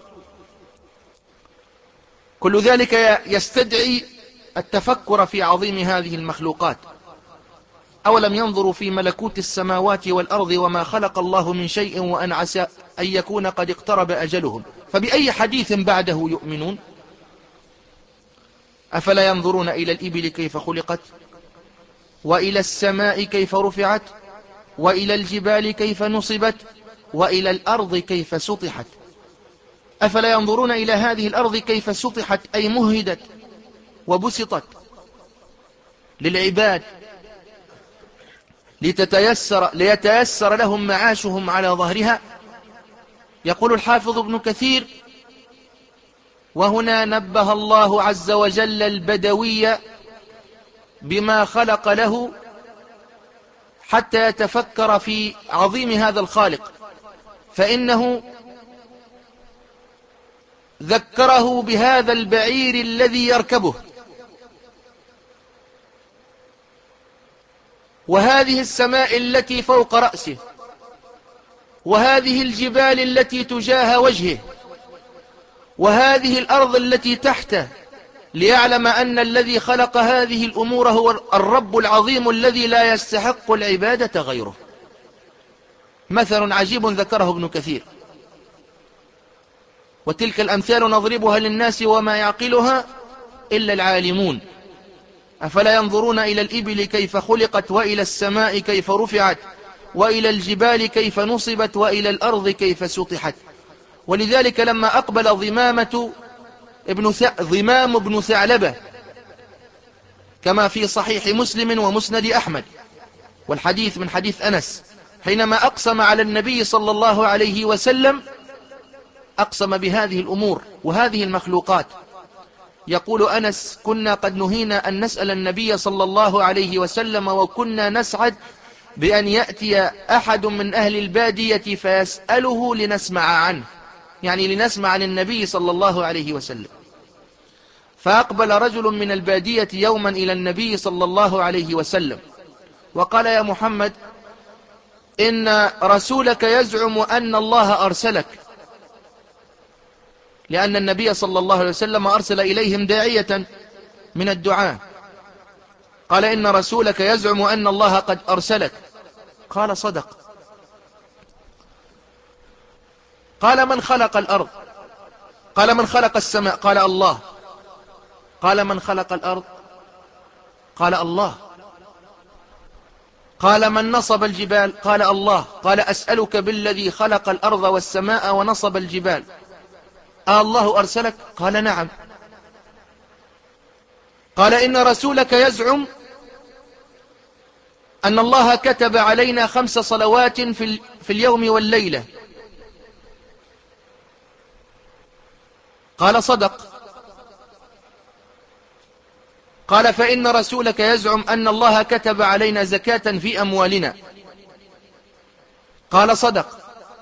كل ذلك يستدعي التفكر في عظيم هذه المخلوقات. أولم ينظروا في ملكوت السماوات والأرض وما خلق الله من شيء وأن عسى أن يكون قد اقترب أجلهم فبأي حديث بعده يؤمنون. أفلا ينظرون إلى الإبل كيف خلقت، وإلى السماء كيف رفعت، وإلى الجبال كيف نصبت، وإلى الأرض كيف سطحت. أفلا ينظرون إلى هذه الأرض كيف سطحت، أي مهدت وبسطت للعباد لتتيسر ليتيسر لهم معاشهم على ظهرها. يقول الحافظ ابن كثير: وهنا نبه الله عز وجل البدوي بما خلق له حتى يتفكر في عظيم هذا الخالق، فإنه ذكره بهذا البعير الذي يركبه، وهذه السماء التي فوق رأسه، وهذه الجبال التي تجاه وجهه، وهذه الأرض التي تحته، ليعلم أن الذي خلق هذه الأمور هو الرب العظيم الذي لا يستحق العبادة غيره. مثل عجيب ذكره ابن كثير: وتلك الأمثال نضربها للناس وما يعقلها إلا العالمون. أفلا ينظرون إلى الإبل كيف خلقت، وإلى السماء كيف رفعت، وإلى الجبال كيف نصبت، وإلى الأرض كيف سطحت. ولذلك لما أقبل ضمامة ابن ث... ضمام ابن ثعلبة كما في صحيح مسلم ومسند أحمد، والحديث من حديث أنس، حينما أقسم على النبي صلى الله عليه وسلم أقسم بهذه الأمور وهذه المخلوقات. يقول أنس: كنا قد نهينا أن نسأل النبي صلى الله عليه وسلم، وكنا نسعد بأن يأتي أحد من أهل البادية فيسأله لنسمع عنه، يعني لنسمع عن النبي صلى الله عليه وسلم. فأقبل رجل من البادية يوما إلى النبي صلى الله عليه وسلم وقال: يا محمد، إن رسولك يزعم أن الله أرسلك، لأن النبي صلى الله عليه وسلم أرسل إليهم داعية من الدعاء. قال: إن رسولك يزعم أن الله قد أرسلك. قال: صدق. قال: من خلق الأرض؟ قال: من خلق السماء؟ قال: الله. قال: من خلق الأرض؟ قال: الله. قال: من نصب الجبال؟ قال: الله. قال: أسألك بالذي خلق الأرض والسماء ونصب الجبال، آه الله أرسلك؟ قال: نعم. قال: إن رسولك يزعم أن الله كتب علينا خمس صلوات في, في اليوم والليلة. قال: صدق. قال: فإن رسولك يزعم أن الله كتب علينا زكاة في أموالنا. قال: صدق.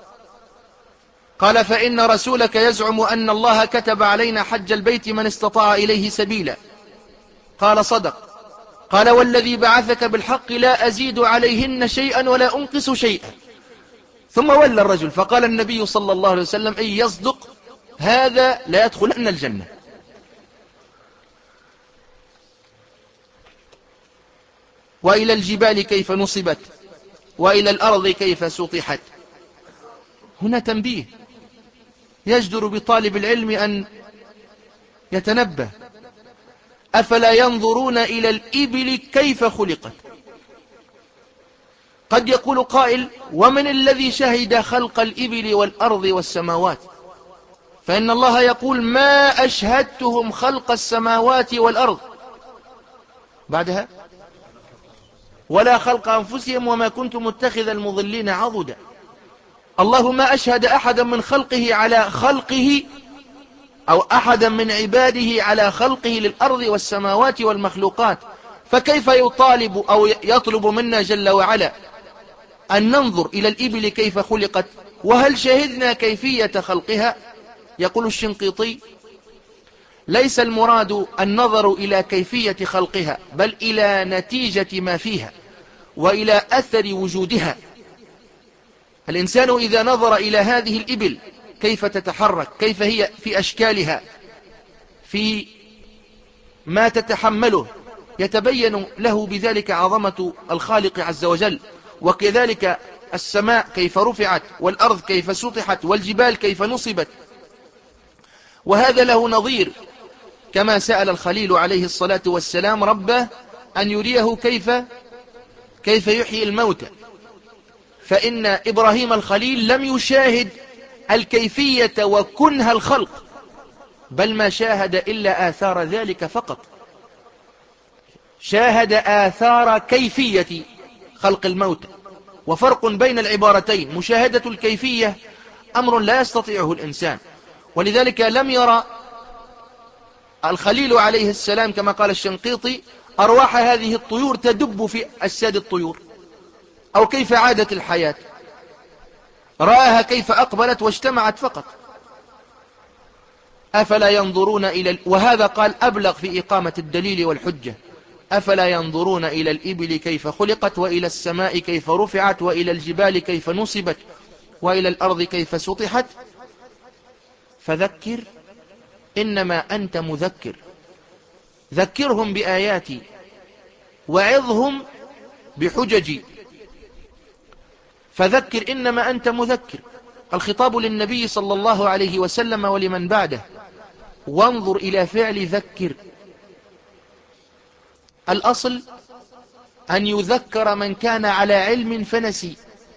قال: فإن رسولك يزعم أن الله كتب علينا حج البيت من استطاع إليه سبيلا. قال: صدق. قال والذي بعثك بالحق لا أزيد عليهن شيئا ولا أنقص شيئا. ثم ولى الرجل، فقال النبي صلى الله عليه وسلم إن يصدق هذا لا يدخلن الجنة. وإلى الجبال كيف نصبت وإلى الأرض كيف سطحت. هنا تنبيه يجدر بطالب العلم أن يتنبه. أفلا ينظرون إلى الإبل كيف خلقت. قد يقول قائل ومن الذي شهد خلق الإبل والأرض والسماوات؟ فإن الله يقول ما أشهدتهم خلق السماوات والأرض، بعدها ولا خلق أنفسهم وما كنت متخذ المضلين عضدا. الله ما أشهد أحدا من خلقه على خلقه أو أحدا من عباده على خلقه للأرض والسماوات والمخلوقات، فكيف يطالب أو يطلب منا جل وعلا أن ننظر إلى الإبل كيف خلقت؟ وهل شهدنا كيفية خلقها؟ يقول الشنقيطي ليس المراد النظر إلى كيفية خلقها، بل إلى نتيجة ما فيها وإلى أثر وجودها. الإنسان إذا نظر إلى هذه الإبل كيف تتحرك، كيف هي في أشكالها، في ما تتحمله، يتبين له بذلك عظمة الخالق عز وجل. وكذلك السماء كيف رفعت والأرض كيف سطحت والجبال كيف نصبت. وهذا له نظير كما سأل الخليل عليه الصلاة والسلام ربه أن يريه كيف كيف يحيي الموتى، فإن إبراهيم الخليل لم يشاهد الكيفية وكنه الخلق، بل ما شاهد إلا آثار ذلك فقط. شاهد آثار كيفية خلق الموتى. وفرق بين العبارتين، مشاهدة الكيفية أمر لا يستطيعه الإنسان، ولذلك لم يرى الخليل عليه السلام كما قال الشنقيطي أرواح هذه الطيور تدب في أجساد الطيور، أو كيف عادت الحياة، رآها كيف أقبلت واجتمعت فقط. أفلا ينظرون إلى ال... وهذا قال أبلغ في إقامة الدليل والحجة. أفلا ينظرون إلى الإبل كيف خلقت وإلى السماء كيف رفعت وإلى الجبال كيف نصبت وإلى الأرض كيف سطحت. فذكر إنما أنت مذكر، ذكرهم بآياتي وعظهم بحججي. فذكر إنما أنت مذكر، الخطاب للنبي صلى الله عليه وسلم ولمن بعده. وانظر إلى فعل ذكر. الأصل أن يذكر من كان على علم فنسي.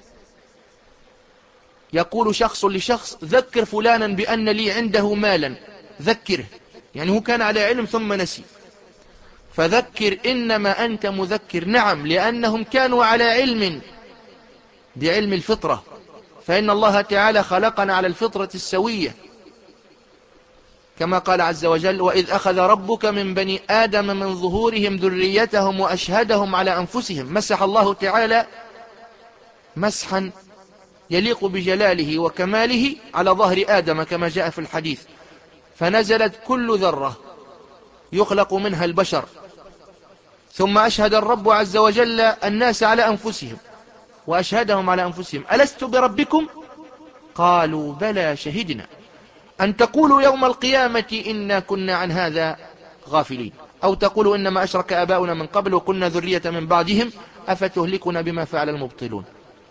يقول شخص لشخص ذكر فلانا بأن لي عنده مالا، ذكره، يعني هو كان على علم ثم نسي. فذكر إنما أنت مذكر، نعم، لأنهم كانوا على علم بعلم الفطرة، فإن الله تعالى خلقنا على الفطرة السوية كما قال عز وجل وإذ أخذ ربك من بني آدم من ظهورهم ذريتهم وأشهدهم على أنفسهم. مسح الله تعالى مسحا يليق بجلاله وكماله على ظهر آدم كما جاء في الحديث، فنزلت كل ذرة يخلق منها البشر، ثم أشهد الرب عز وجل الناس على أنفسهم وأشهدهم على أنفسهم ألست بربكم؟ قالوا بلى شهدنا أن تقولوا يوم القيامة إنا كنا عن هذا غافلين، أو تقولوا إنما أشرك آباؤنا من قبل وكنا ذرية من بعدهم أفتهلكنا بما فعل المبطلون.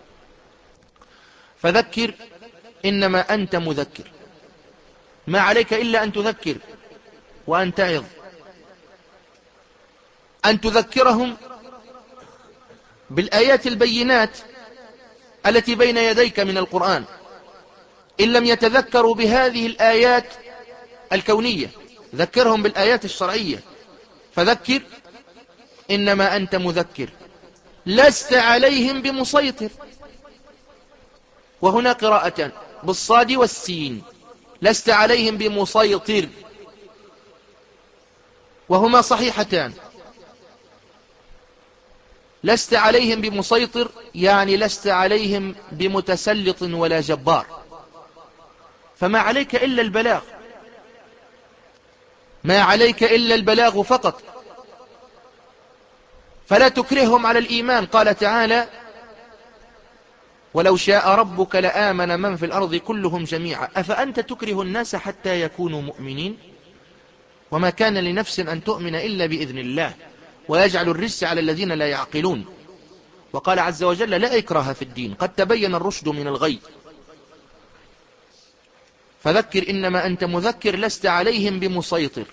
فذكر إنما أنت مذكر، ما عليك إلا أن تذكر وأن تعظ، أن تذكرهم بالآيات البينات التي بين يديك من القرآن، إن لم يتذكروا بهذه الآيات الكونية ذكرهم بالآيات الشرعية. فذكر إنما أنت مذكر لست عليهم بمسيطر. وهنا قراءة بالصاد والسين، لست عليهم بمسيطر، وهما صحيحتان. لست عليهم بمسيطر يعني لست عليهم بمتسلط ولا جبار، فما عليك إلا البلاغ، ما عليك إلا البلاغ فقط. فلا تكرههم على الإيمان. قال تعالى: ولو شاء ربك لآمن من في الأرض كلهم جميعا أفأنت تكره الناس حتى يكونوا مؤمنين؟ وما كان لنفس أن تؤمن إلا بإذن الله ويجعل الرجس على الذين لا يعقلون. وقال عز وجل: لا إكراه في الدين قد تبين الرشد من الغي. فذكر إنما أنت مذكر لست عليهم بمسيطر.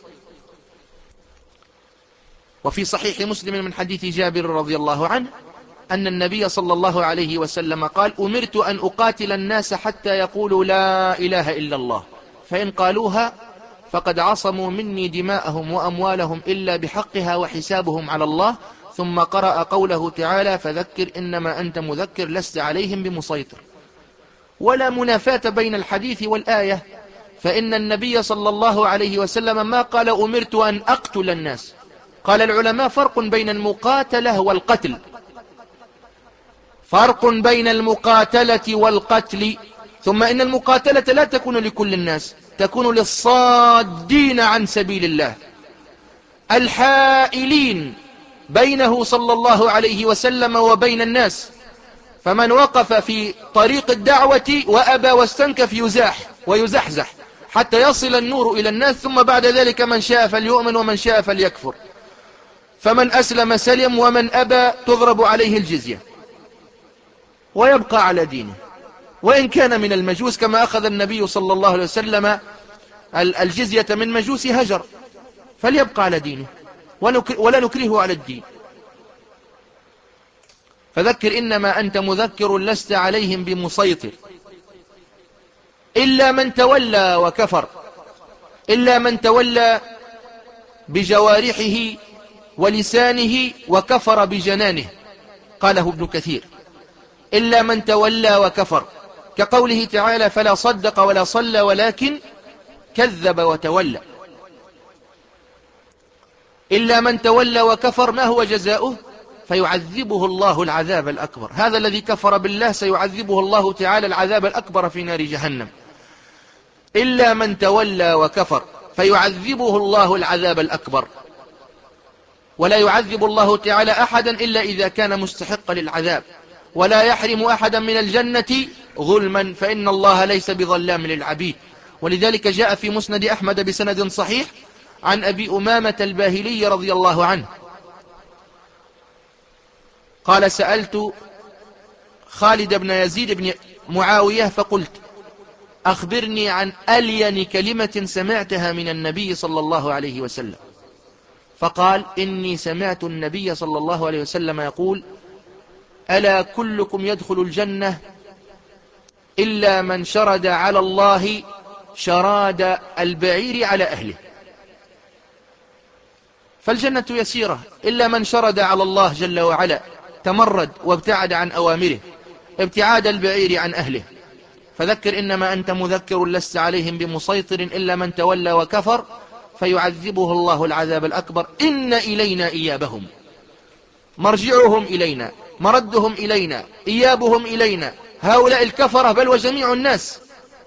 وفي صحيح مسلم من حديث جابر رضي الله عنه أن النبي صلى الله عليه وسلم قال: أمرت أن أقاتل الناس حتى يقولوا لا إله إلا الله، فإن قالوها فقد عصموا مني دماءهم وأموالهم إلا بحقها وحسابهم على الله. ثم قرأ قوله تعالى: فذكر إنما أنت مذكر لست عليهم بمسيطر. ولا منافاة بين الحديث والآية، فإن النبي صلى الله عليه وسلم ما قال أمرت أن أقتل الناس. قال العلماء: فرق بين المقاتلة والقتل، فرق بين المقاتلة والقتل. ثم إن المقاتلة لا تكون لكل الناس، تكون للصادين عن سبيل الله الحائلين بينه صلى الله عليه وسلم وبين الناس. فمن وقف في طريق الدعوة وأبى واستنكف يزاح ويزحزح حتى يصل النور إلى الناس، ثم بعد ذلك من شاء فليؤمن ومن شاء فليكفر. فمن أسلم سلم ومن أبى تضرب عليه الجزية ويبقى على دينه، وإن كان من المجوس، كما أخذ النبي صلى الله عليه وسلم الجزية من مجوس هجر، فليبقى على دينه ولا نكرهه على الدين. فذكر إنما أنت مذكر لست عليهم بمسيطر إلا من تولى وكفر، إلا من تولى بجوارحه ولسانه وكفر بجنانه. قاله ابن كثير: إلا من تولى وكفر، كقوله تعالى: فلا صدق ولا صلى ولكن كذب وتولى. إلا من تولى وكفر، ما هو جزاؤه؟ فيعذبه الله العذاب الأكبر. هذا الذي كفر بالله سيعذبه الله تعالى العذاب الأكبر في نار جهنم. إلا من تولى وكفر فيعذبه الله العذاب الأكبر. ولا يعذب الله تعالى أحدا إلا إذا كان مستحقا للعذاب، ولا يحرم أحدا من الجنة ظلما، فإن الله ليس بظلام للعبيد. ولذلك جاء في مسند أحمد بسند صحيح عن أبي أمامة الباهلي رضي الله عنه قال: سألت خالد بن يزيد بن معاوية فقلت: أخبرني عن ألين كلمة سمعتها من النبي صلى الله عليه وسلم. فقال: إني سمعت النبي صلى الله عليه وسلم يقول: ألا كلكم يدخل الجنة إلا من شرد على الله شراد البعير على أهله. فالجنة يسيرة إلا من شرد على الله جل وعلا، تمرد وابتعد عن أوامره ابتعاد البعير عن أهله. فذكر إنما أنت مذكر لست عليهم بمسيطر إلا من تولى وكفر فيعذبه الله العذاب الأكبر. إن إلينا إيابهم، مرجعهم إلينا، مردهم إلينا، إيابهم إلينا. هؤلاء الكفرة بل وجميع الناس،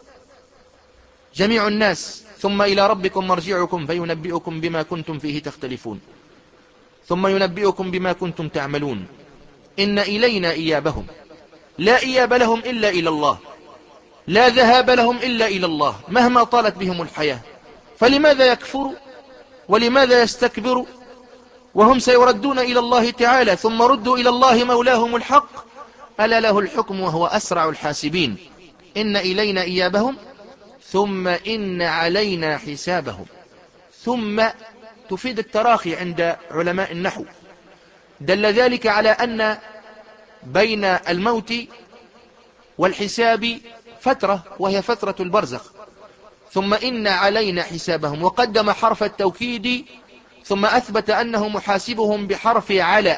جميع الناس. ثم إلى ربكم مرجعكم فينبئكم بما كنتم فيه تختلفون، ثم ينبئكم بما كنتم تعملون. إن إلينا إيابهم، لا إياب لهم إلا إلى الله، لا ذهاب لهم إلا إلى الله مهما طالت بهم الحياة. فلماذا يكفروا ولماذا يستكبروا وهم سيردون إلى الله تعالى؟ ثم ردوا إلى الله مولاهم الحق، ألا له الحكم وهو أسرع الحاسبين. إن إلينا إيابهم ثم إن علينا حسابهم. ثم تفيد التراخي عند علماء النحو. دل ذلك على أن بين الموت والحساب فترة، وهي فترة البرزخ. ثم إن علينا حسابهم، وقدم حرف التوكيد ثم أثبت أنه محاسبهم بحرف على.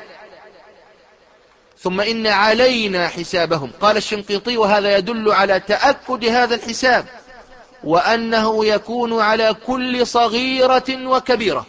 ثم إن علينا حسابهم. قال الشنقيطي: وهذا يدل على تأكد هذا الحساب، وأنه يكون على كل صغيرة وكبيرة.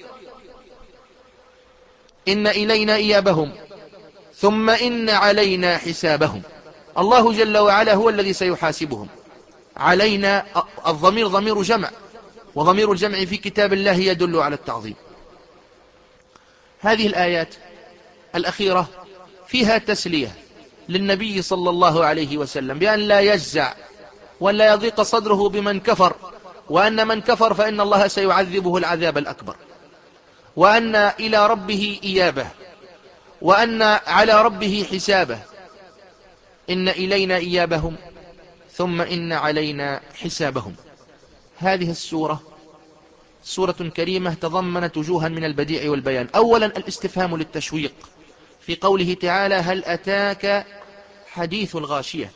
إن إلينا إيابهم ثم إن علينا حسابهم. الله جل وعلا هو الذي سيحاسبهم. علينا الضمير ضمير جمع، وضمير الجمع في كتاب الله يدل على التعظيم. هذه الآيات الأخيرة فيها تسلية للنبي صلى الله عليه وسلم بأن لا يجزع ولا يضيق صدره بمن كفر، وأن من كفر فإن الله سيعذبه العذاب الأكبر، وأن إلى ربه إيابه، وأن على ربه حسابه. إن إلينا إيابهم ثم إن علينا حسابهم. هذه السورة سورة كريمة تضمنت وجوها من البديع والبيان. أولا الاستفهام للتشويق في قوله تعالى هل أتاك حديث الغاشية.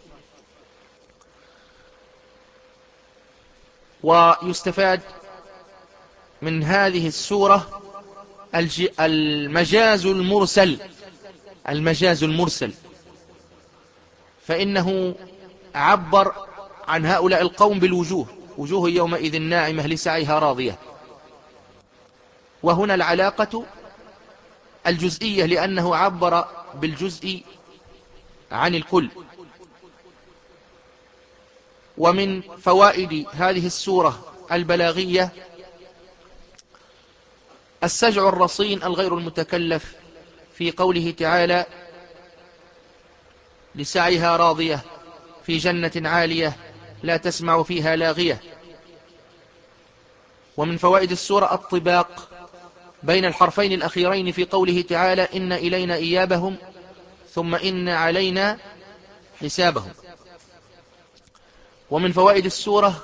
ويستفاد من هذه السورة المجاز المرسل المجاز المرسل فإنه عبر عن هؤلاء القوم بالوجوه، وجوه يومئذ ناعمة لسعيها راضية. وهنا العلاقة الجزئية لأنه عبر بالجزء عن الكل. ومن فوائد هذه السورة البلاغية السجع الرصين الغير المتكلف في قوله تعالى لسعيها راضية في جنة عالية لا تسمع فيها لاغية. ومن فوائد السورة الطباق بين الحرفين الأخيرين في قوله تعالى إن إلينا إيابهم ثم إن علينا حسابهم. ومن فوائد السورة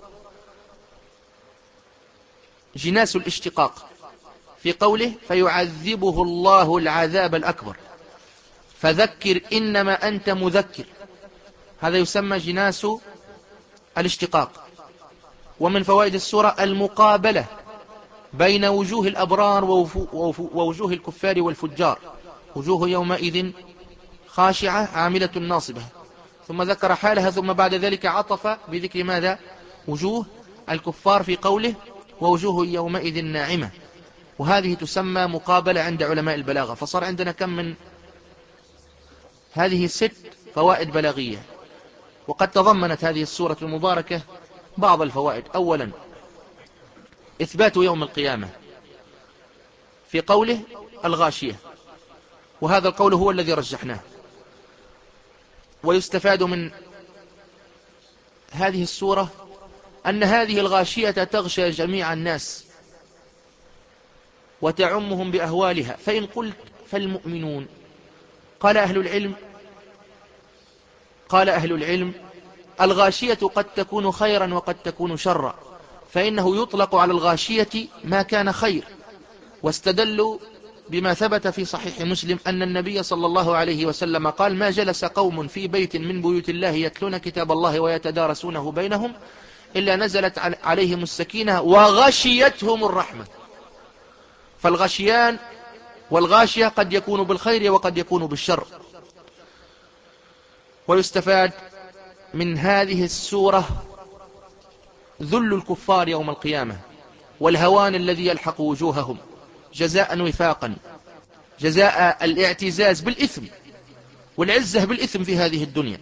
جناس الاشتقاق في قوله فيعذبه الله العذاب الأكبر فذكر إنما أنت مذكر، هذا يسمى جناس الاشتقاق. ومن فوائد السورة المقابلة بين وجوه الأبرار ووجوه الكفار والفجار، وجوه يومئذ خاشعة عاملة ناصبة، ثم ذكر حالها ثم بعد ذلك عطف بذكر ماذا؟ وجوه الكفار في قوله ووجوه يومئذ ناعمة. وهذه تسمى مقابلة عند علماء البلاغة. فصار عندنا كم من هذه ست فوائد بلاغية. وقد تضمنت هذه السورة المباركة بعض الفوائد. أولا إثبات يوم القيامة في قوله الغاشية، وهذا القول هو الذي رجحناه. ويستفاد من هذه السورة أن هذه الغاشية تغشى جميع الناس وتعمهم بأهوالها. فإن قلت فالمؤمنون، قال أهل العلم قال أهل العلم الغاشية قد تكون خيرا وقد تكون شرا، فإنه يطلق على الغاشية ما كان خير. واستدلوا بما ثبت في صحيح مسلم أن النبي صلى الله عليه وسلم قال ما جلس قوم في بيت من بيوت الله يتلون كتاب الله ويتدارسونه بينهم إلا نزلت عليهم السكينة وغشيتهم الرحمة. فالغشيان والغاشية قد يكون بالخير وقد يكون بالشر. ويستفاد من هذه السورة ذل الكفار يوم القيامة والهوان الذي يلحق وجوههم جزاء وفاقا، جزاء الاعتزاز بالإثم والعزة بالإثم في هذه الدنيا.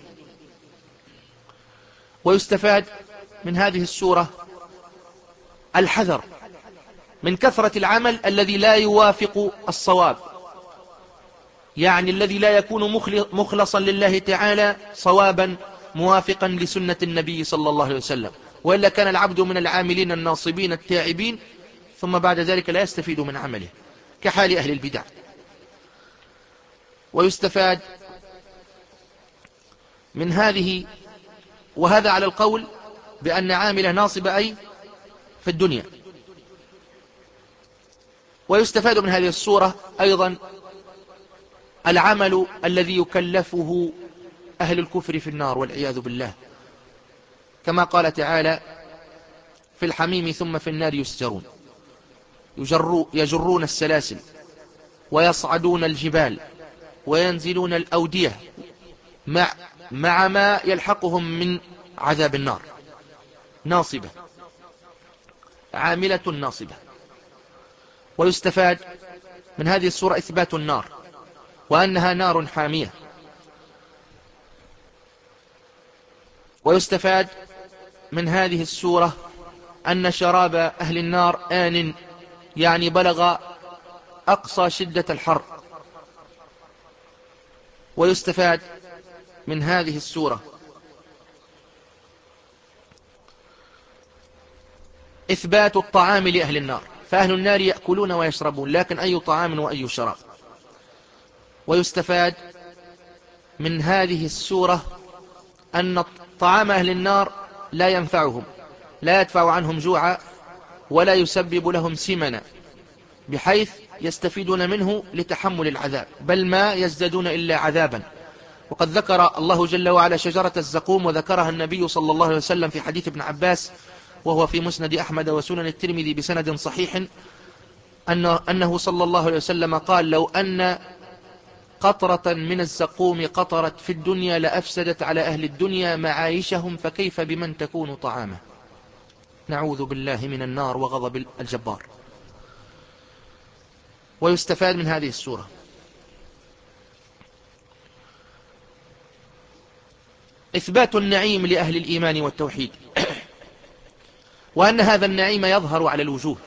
ويستفاد من هذه السورة الحذر من كثرة العمل الذي لا يوافق الصواب، يعني الذي لا يكون مخلصا لله تعالى صوابا موافقا لسنة النبي صلى الله عليه وسلم، وإلا كان العبد من العاملين الناصبين التاعبين ثم بعد ذلك لا يستفيد من عمله كحال أهل البدع. ويستفاد من هذه، وهذا على القول بأن عامله ناصب أي في الدنيا. ويستفاد من هذه السورة أيضا العمل الذي يكلفه أهل الكفر في النار والعياذ بالله، كما قال تعالى في الحميم ثم في النار يسجرون، يجرون السلاسل ويصعدون الجبال وينزلون الأودية مع, مع ما يلحقهم من عذاب النار. ناصبة عاملة ناصبة. ويستفاد من هذه السورة إثبات النار وأنها نار حامية. ويستفاد من هذه السورة أن شراب أهل النار آن، يعني بلغ أقصى شدة الحر، ويستفاد من هذه السورة إثبات الطعام لأهل النار، فأهل النار يأكلون ويشربون، لكن أي طعام وأي شراب. ويستفاد من هذه السورة أن طعام أهل النار لا ينفعهم، لا يدفع عنهم جوعا ولا يسبب لهم سمنا، بحيث يستفيدون منه لتحمل العذاب، بل ما يزدادون إلا عذابا. وقد ذكر الله جل وعلا شجرة الزقوم، وذكرها النبي صلى الله عليه وسلم في حديث ابن عباس وهو في مسند أحمد وسنن الترمذي بسند صحيح، أنه صلى الله عليه وسلم قال: لو أن قطرة من الزقوم قطرت في الدنيا لأفسدت على أهل الدنيا معايشهم، فكيف بمن تكون طعامه. نعوذ بالله من النار وغضب الجبار. ويستفاد من هذه السورة إثبات النعيم لأهل الإيمان والتوحيد، وأن هذا النعيم يظهر على الوجوه.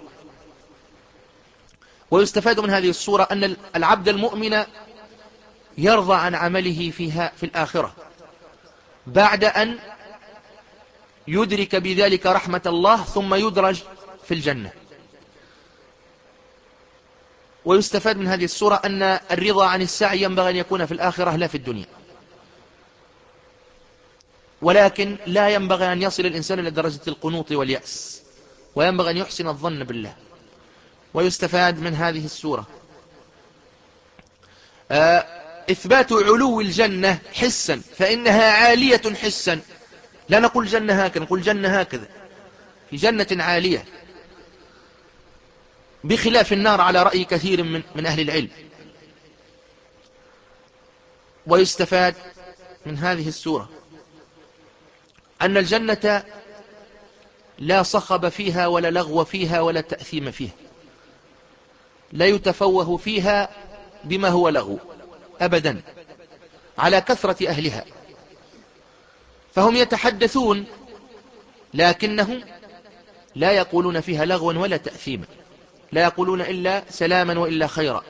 ويستفاد من هذه السورة أن العبد المؤمن يرضى عن عمله فيها في الآخرة بعد أن يدرك بذلك رحمة الله، ثم يدرج في الجنة. ويستفاد من هذه السورة أن الرضا عن السعي ينبغي أن يكون في الآخرة لا في الدنيا، ولكن لا ينبغي أن يصل الإنسان إلى درجة القنوط واليأس، وينبغي أن يحسن الظن بالله. ويستفاد من هذه السورة إثبات علو الجنة حسا، فإنها عالية حسا، لا نقول جنة هكذا، نقول جنة هكذا، في جنة عالية، بخلاف النار على رأي كثير من, من أهل العلم. ويستفاد من هذه السورة أن الجنة لا صخب فيها ولا لغو فيها ولا تأثيم فيها، لا يتفوه فيها بما هو لغو أبدا على كثرة أهلها، فهم يتحدثون لكنهم لا يقولون فيها لغوا ولا تأثيما، لا يقولون إلا سلاما وإلا خيرا.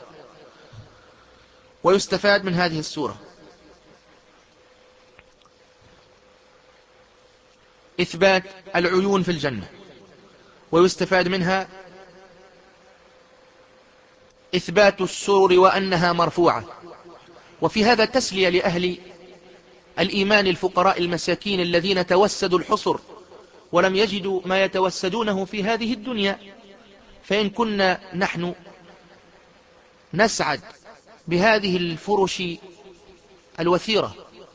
ويستفاد من هذه السورة إثبات العيون في الجنة، ويستفاد منها إثبات السور وأنها مرفوعة. وفي هذا تسلية لأهل الإيمان الفقراء المساكين الذين توسدوا الحصر ولم يجدوا ما يتوسدونه في هذه الدنيا، فإن كنا نحن نسعد بهذه الفرش الوثيرة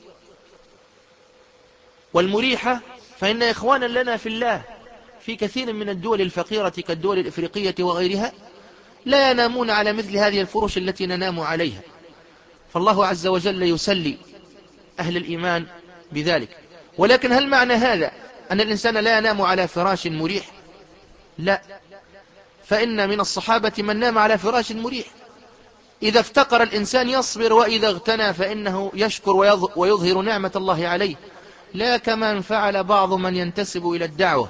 والمريحة، فإن إخوانا لنا في الله في كثير من الدول الفقيرة كالدول الإفريقية وغيرها لا ينامون على مثل هذه الفرش التي ننام عليها، فالله عز وجل يسلي أهل الإيمان بذلك. ولكن هل معنى هذا أن الإنسان لا ينام على فراش مريح؟ لا، فإن من الصحابة من نام على فراش مريح. إذا افتقر الإنسان يصبر، وإذا اغتنى فإنه يشكر ويظهر نعمة الله عليه، لا كما فعل بعض من ينتسب إلى الدعوة،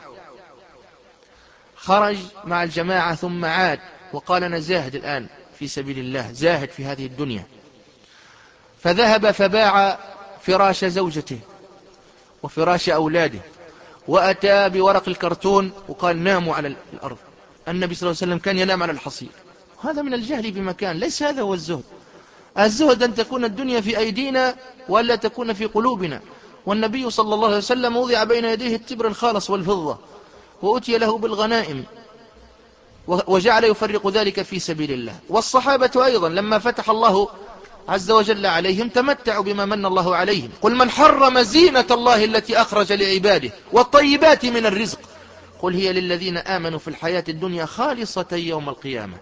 خرج مع الجماعة ثم عاد وقال أنا زاهد الآن في سبيل الله، زاهد في هذه الدنيا، فذهب فباع فراش زوجته وفراش أولاده، وأتى بورق الكرتون وقال ناموا على الأرض. النبي صلى الله عليه وسلم كان ينام على الحصير. هذا من الجهل بمكان، ليس هذا هو الزهد. الزهد أن تكون الدنيا في أيدينا وألا تكون في قلوبنا. والنبي صلى الله عليه وسلم وضع بين يديه التبر الخالص والفضة، وأتي له بالغنائم، وجعل يفرق ذلك في سبيل الله. والصحابة أيضا لما فتح الله عز وجل عليهم تمتعوا بما من الله عليهم. قل من حرم زينة الله التي أخرج لعباده والطيبات من الرزق قل هي للذين آمنوا في الحياة الدنيا خالصة يوم القيامة.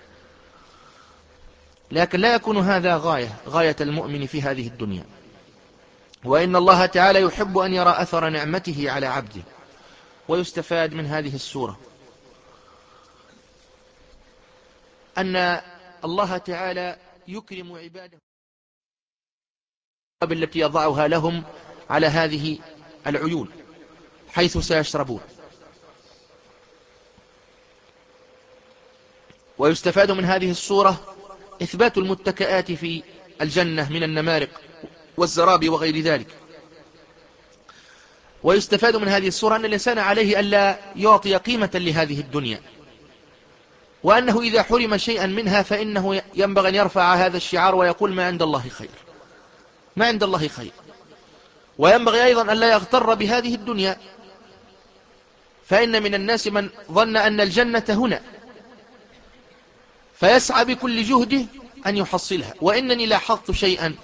لكن لا يكون هذا غاية غاية المؤمن في هذه الدنيا، وإن الله تعالى يحب أن يرى أثر نعمته على عبده. ويستفاد من هذه السورة أن الله تعالى يكرم عباده بالتي يضعها لهم على هذه العيون حيث سيشربون. ويستفاد من هذه السورة إثبات المتكئات في الجنة من النمارق والزرابي وغير ذلك. ويستفاد من هذه السورة أن الإنسان عليه ألا يعطي قيمة لهذه الدنيا، وأنه إذا حرم شيئا منها فإنه ينبغي أن يرفع هذا الشعار ويقول ما عند الله خير، ما عند الله خير. وينبغي أيضا أن لا يغتر بهذه الدنيا، فإن من الناس من ظن أن الجنة هنا فيسعى بكل جهده أن يحصلها. وإنني لاحظت شيئا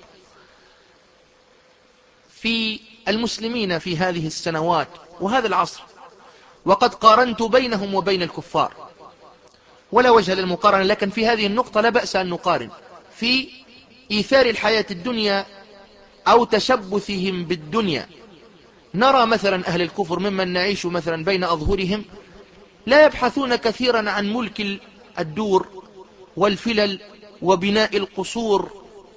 في المسلمين في هذه السنوات وهذا العصر، وقد قارنت بينهم وبين الكفار، ولا وجه للمقارنة، لكن في هذه النقطة لا بأس أن نقارن في إيثار الحياة الدنيا أو تشبثهم بالدنيا. نرى مثلا أهل الكفر ممن نعيش مثلا بين أظهرهم لا يبحثون كثيرا عن ملك الدور والفلل وبناء القصور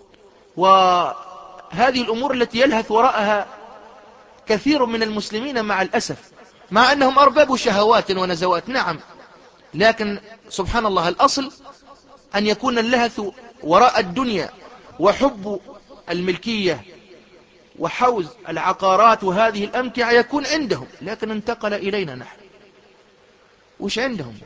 وهذه الأمور التي يلهث وراءها كثير من المسلمين مع الأسف، مع أنهم أرباب شهوات ونزوات، نعم، لكن سبحان الله الأصل أن يكون اللهث وراء الدنيا وحب الملكية وحوز العقارات وهذه الأمتعة يكون عندهم، لكن انتقل إلينا نحن. وش عندهم؟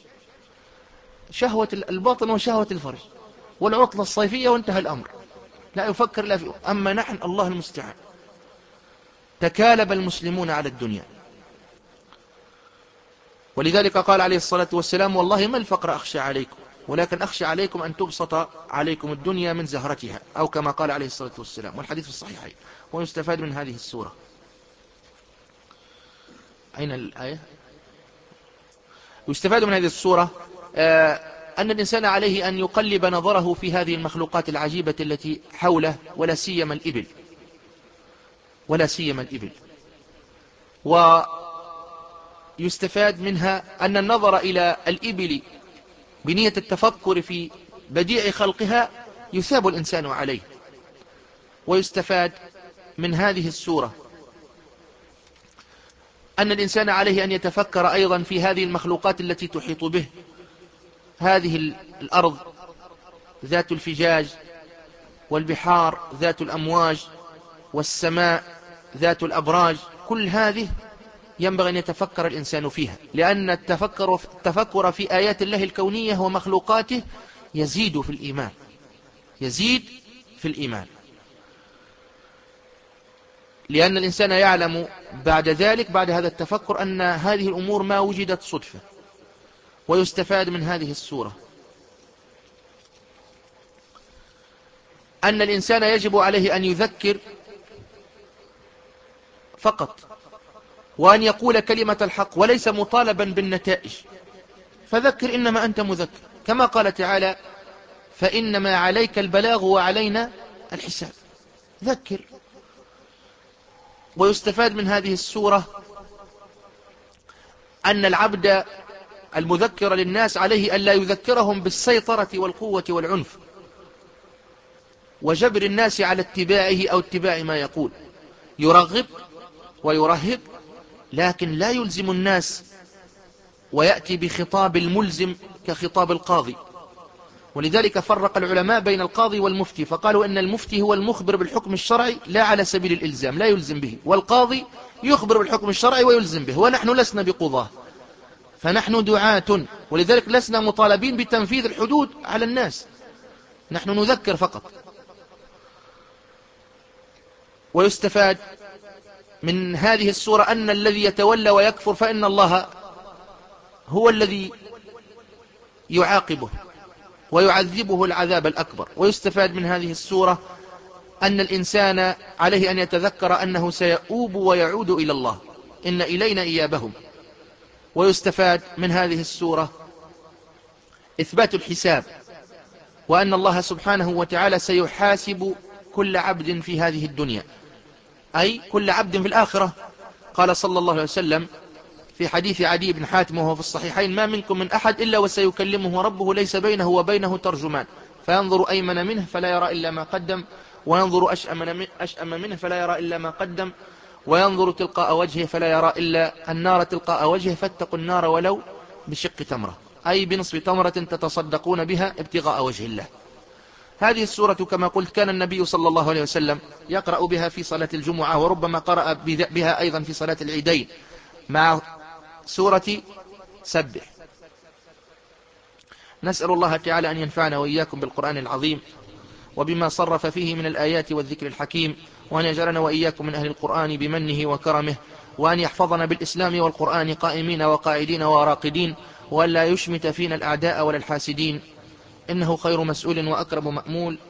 شهوة الباطن وشهوة الفرج والعطلة الصيفية وانتهى الأمر، لا يفكر لا فيه. أما نحن الله المستعان تكالب المسلمون على الدنيا. ولذلك قال عليه الصلاة والسلام والله ما الفقر أخشى عليكم ولكن أخشى عليكم أن تبسط عليكم الدنيا من زهرتها، أو كما قال عليه الصلاة والسلام، والحديث في الصحيحين. ويستفاد من هذه السورة، أين الآية؟ يستفاد من هذه السورة آه أن الإنسان عليه أن يقلب نظره في هذه المخلوقات العجيبة التي حوله، ولا سيما الإبل، ولا سيما الإبل. ويستفاد منها أن النظر إلى الإبل بنية التفكر في بديع خلقها يثاب الإنسان عليه. ويستفاد من هذه السورة أن الإنسان عليه أن يتفكر أيضا في هذه المخلوقات التي تحيط به، هذه الأرض ذات الفجاج، والبحار ذات الأمواج، والسماء ذات الأبراج، كل هذه ينبغي أن يتفكر الإنسان فيها، لأن التفكر, التفكر في آيات الله الكونية ومخلوقاته يزيد في الإيمان، يزيد في الإيمان، لأن الإنسان يعلم بعد ذلك بعد هذا التفكر أن هذه الأمور ما وجدت صدفة. ويستفاد من هذه السورة أن الإنسان يجب عليه أن يذكر فقط، وأن يقول كلمة الحق وليس مطالبا بالنتائج. فذكر إنما أنت مذكر، كما قال تعالى فإنما عليك البلاغ وعلينا الحساب، ذكر. ويستفاد من هذه السورة أن العبد المذكر للناس عليه أن لا يذكرهم بالسيطرة والقوة والعنف وجبر الناس على اتباعه أو اتباع ما يقول، يرغب ويرهب لكن لا يلزم الناس ويأتي بخطاب الملزم كخطاب القاضي. ولذلك فرق العلماء بين القاضي والمفتي، فقالوا إن المفتي هو المخبر بالحكم الشرعي لا على سبيل الإلزام، لا يلزم به، والقاضي يخبر بالحكم الشرعي ويلزم به. ونحن لسنا بقضاة، فنحن دعاة، ولذلك لسنا مطالبين بتنفيذ الحدود على الناس، نحن نذكر فقط. ويستفاد من هذه السورة أن الذي يتولى ويكفر فإن الله هو الذي يعاقبه ويعذبه العذاب الأكبر. ويستفاد من هذه السورة أن الإنسان عليه أن يتذكر أنه سيؤوب ويعود إلى الله، إن إلينا إيابهم. ويستفاد من هذه السورة إثبات الحساب، وأن الله سبحانه وتعالى سيحاسب كل عبد في هذه الدنيا، أي كل عبد في الآخرة. قال صلى الله عليه وسلم في حديث عدي بن حاتم وهو في الصحيحين ما منكم من أحد إلا وسيكلمه ربه ليس بينه وبينه ترجمان، فينظر أيمن منه فلا يرى إلا ما قدم، وينظر أشأم منه فلا يرى إلا ما قدم، وينظر تلقاء وجهه فلا يرى إلا النار تلقاء وجهه، فاتقوا النار ولو بشق تمرة، أي بنصف تمرة تتصدقون بها ابتغاء وجه الله. هذه السورة كما قلت كان النبي صلى الله عليه وسلم يقرأ بها في صلاة الجمعة، وربما قرأ بها أيضا في صلاة العيدين مع سورة سبح. نسأل الله تعالى أن ينفعنا وإياكم بالقرآن العظيم وبما صرف فيه من الآيات والذكر الحكيم، وأن يجعلنا وإياكم من أهل القرآن بمنه وكرمه، وأن يحفظنا بالإسلام والقرآن قائمين وقاعدين وراقدين، وأن لا يشمت فينا الأعداء ولا الحاسدين، إنه خير مسؤول وأكرم مأمول.